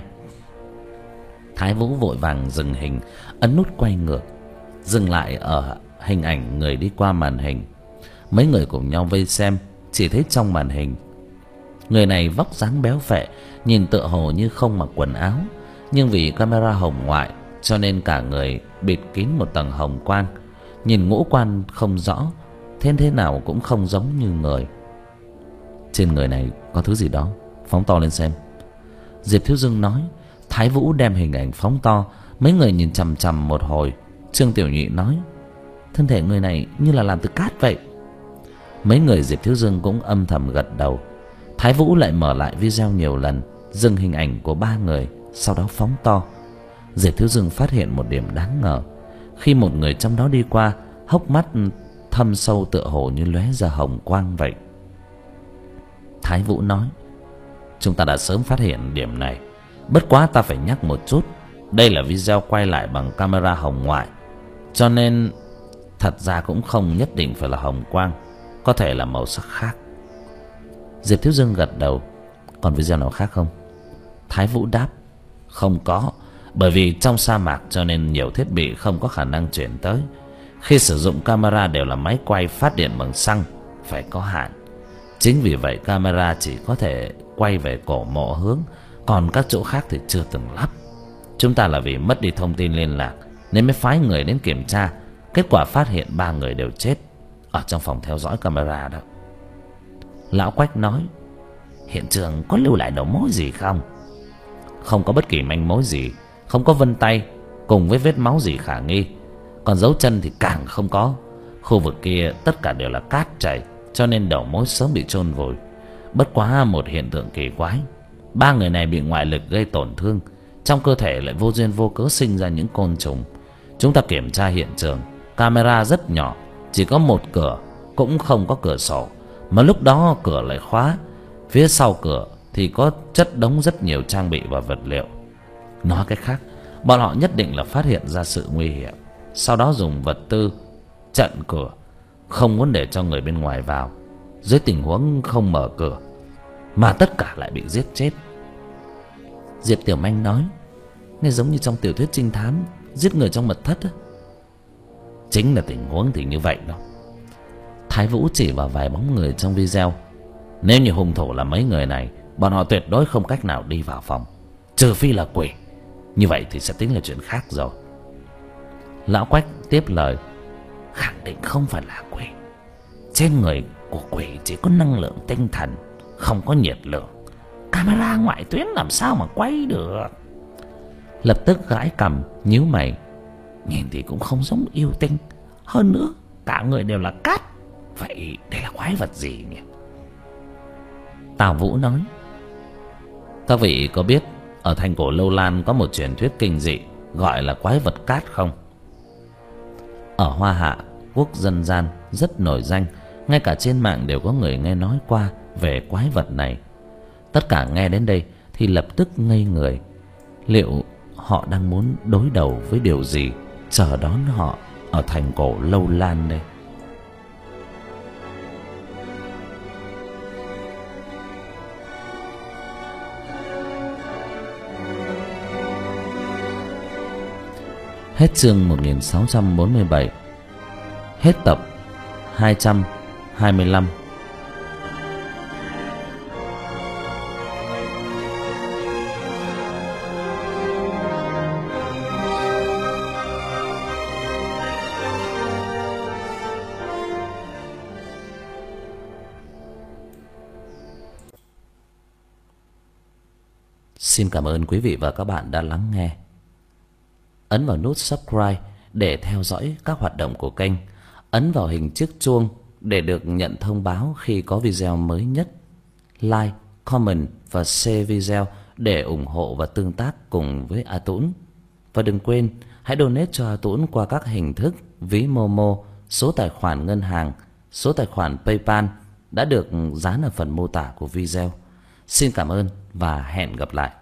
Thái Vũ vội vàng dừng hình, ấn nút quay ngược, dừng lại ở hình ảnh người đi qua màn hình. Mấy người cùng nhau vây xem, chỉ thấy trong màn hình, người này vóc dáng béo phệ, nhìn tựa hồ như không mặc quần áo, nhưng vì camera hồng ngoại cho nên cả người bịt kín một tầng hồng quang, nhìn ngũ quan không rõ, thế thế nào cũng không giống như người. Trên người này có thứ gì đó, phóng to lên xem. Diệp Thiếu Dương nói. Thái Vũ đem hình ảnh phóng to, mấy người nhìn chằm chằm một hồi. Trương Tiểu Nhụy nói: Thân thể người này như là làm từ cát vậy. Mấy người Diệp Thiếu Dương cũng âm thầm gật đầu. Thái Vũ lại mở lại video nhiều lần, dừng hình ảnh của ba người, sau đó phóng to. Diệp Thiếu Dương phát hiện một điểm đáng ngờ. Khi một người trong đó đi qua, hốc mắt thâm sâu tựa hồ như lóe ra hồng quang vậy. Thái Vũ nói: Chúng ta đã sớm phát hiện điểm này, bất quá ta phải nhắc một chút, đây là video quay lại bằng camera hồng ngoại, cho nên thật ra cũng không nhất định phải là hồng quang, có thể là màu sắc khác. Diệp Thiếu Dương gật đầu. Còn video nào khác không? Thái Vũ đáp: Không có, bởi vì trong sa mạc cho nên nhiều thiết bị không có khả năng chuyển tới. Khi sử dụng camera đều là máy quay phát điện bằng xăng, phải có hạn. Chính vì vậy camera chỉ có thể quay về cổ mộ hướng, còn các chỗ khác thì chưa từng lắp. Chúng ta là vì mất đi thông tin liên lạc nên mới phái người đến kiểm tra, kết quả phát hiện ba người đều chết ở trong phòng theo dõi camera đó. Lão Quách nói: Hiện trường có lưu lại đầu mối gì không? Không có bất kỳ manh mối gì, không có vân tay cùng với vết máu gì khả nghi, còn dấu chân thì càng không có. Khu vực kia tất cả đều là cát chảy, cho nên đầu mối sớm bị chôn vùi. Bất quá một hiện tượng kỳ quái, ba người này bị ngoại lực gây tổn thương, trong cơ thể lại vô duyên vô cớ sinh ra những côn trùng. Chúng ta kiểm tra hiện trường, camera rất nhỏ, chỉ có một cửa, cũng không có cửa sổ, mà lúc đó cửa lại khóa. Phía sau cửa thì có chất đống rất nhiều trang bị và vật liệu. Nói cách khác, bọn họ nhất định là phát hiện ra sự nguy hiểm, sau đó dùng vật tư chặn cửa, không muốn để cho người bên ngoài vào. Dưới tình huống không mở cửa mà tất cả lại bị giết chết. Diệp Tiểu Manh nói: Nghe giống như trong tiểu thuyết trinh thám, giết người trong mật thất á. Chính là tình huống thì như vậy đó. Thái Vũ chỉ vào vài bóng người trong video. Nếu như hung thủ là mấy người này, bọn họ tuyệt đối không cách nào đi vào phòng, trừ phi là quỷ. Như vậy thì sẽ tính là chuyện khác rồi. Lão Quách tiếp lời: Khẳng định không phải là quỷ. Trên người của quỷ chỉ có năng lượng tinh thần, không có nhiệt lượng. Camera ngoại tuyến làm sao mà quay được? Lập tức gãi cằm nhíu mày: Nhìn thì cũng không giống yêu tinh,
Hơn nữa cả người đều là cát. Vậy đây là quái vật gì nhỉ?
Tào Vũ nói: các vị có biết ở thành cổ Lâu Lan có một truyền thuyết kinh dị gọi là quái vật cát không? Ở Hoa Hạ, quốc dân gian rất nổi danh, ngay cả trên mạng đều có người nghe nói qua về quái vật này. Tất cả nghe đến đây thì lập tức ngây người. Liệu họ đang muốn đối đầu với điều gì chờ đón họ ở thành cổ Lâu Lan đây? Hết chương một nghìn sáu trăm bốn mươi bảy. Hết tập hai trăm hai mươi lăm. Xin cảm ơn quý vị và các bạn đã lắng nghe. Ấn vào nút subscribe để theo dõi các hoạt động của kênh. Ấn vào hình chiếc chuông để được nhận thông báo khi có video mới nhất. Like, comment và share video để ủng hộ và tương tác cùng với A Tũng. Và đừng quên hãy donate cho A Tũng qua các hình thức ví Momo, số tài khoản ngân hàng, số tài khoản PayPal đã được dán ở phần mô tả của video. Xin cảm ơn và hẹn gặp lại.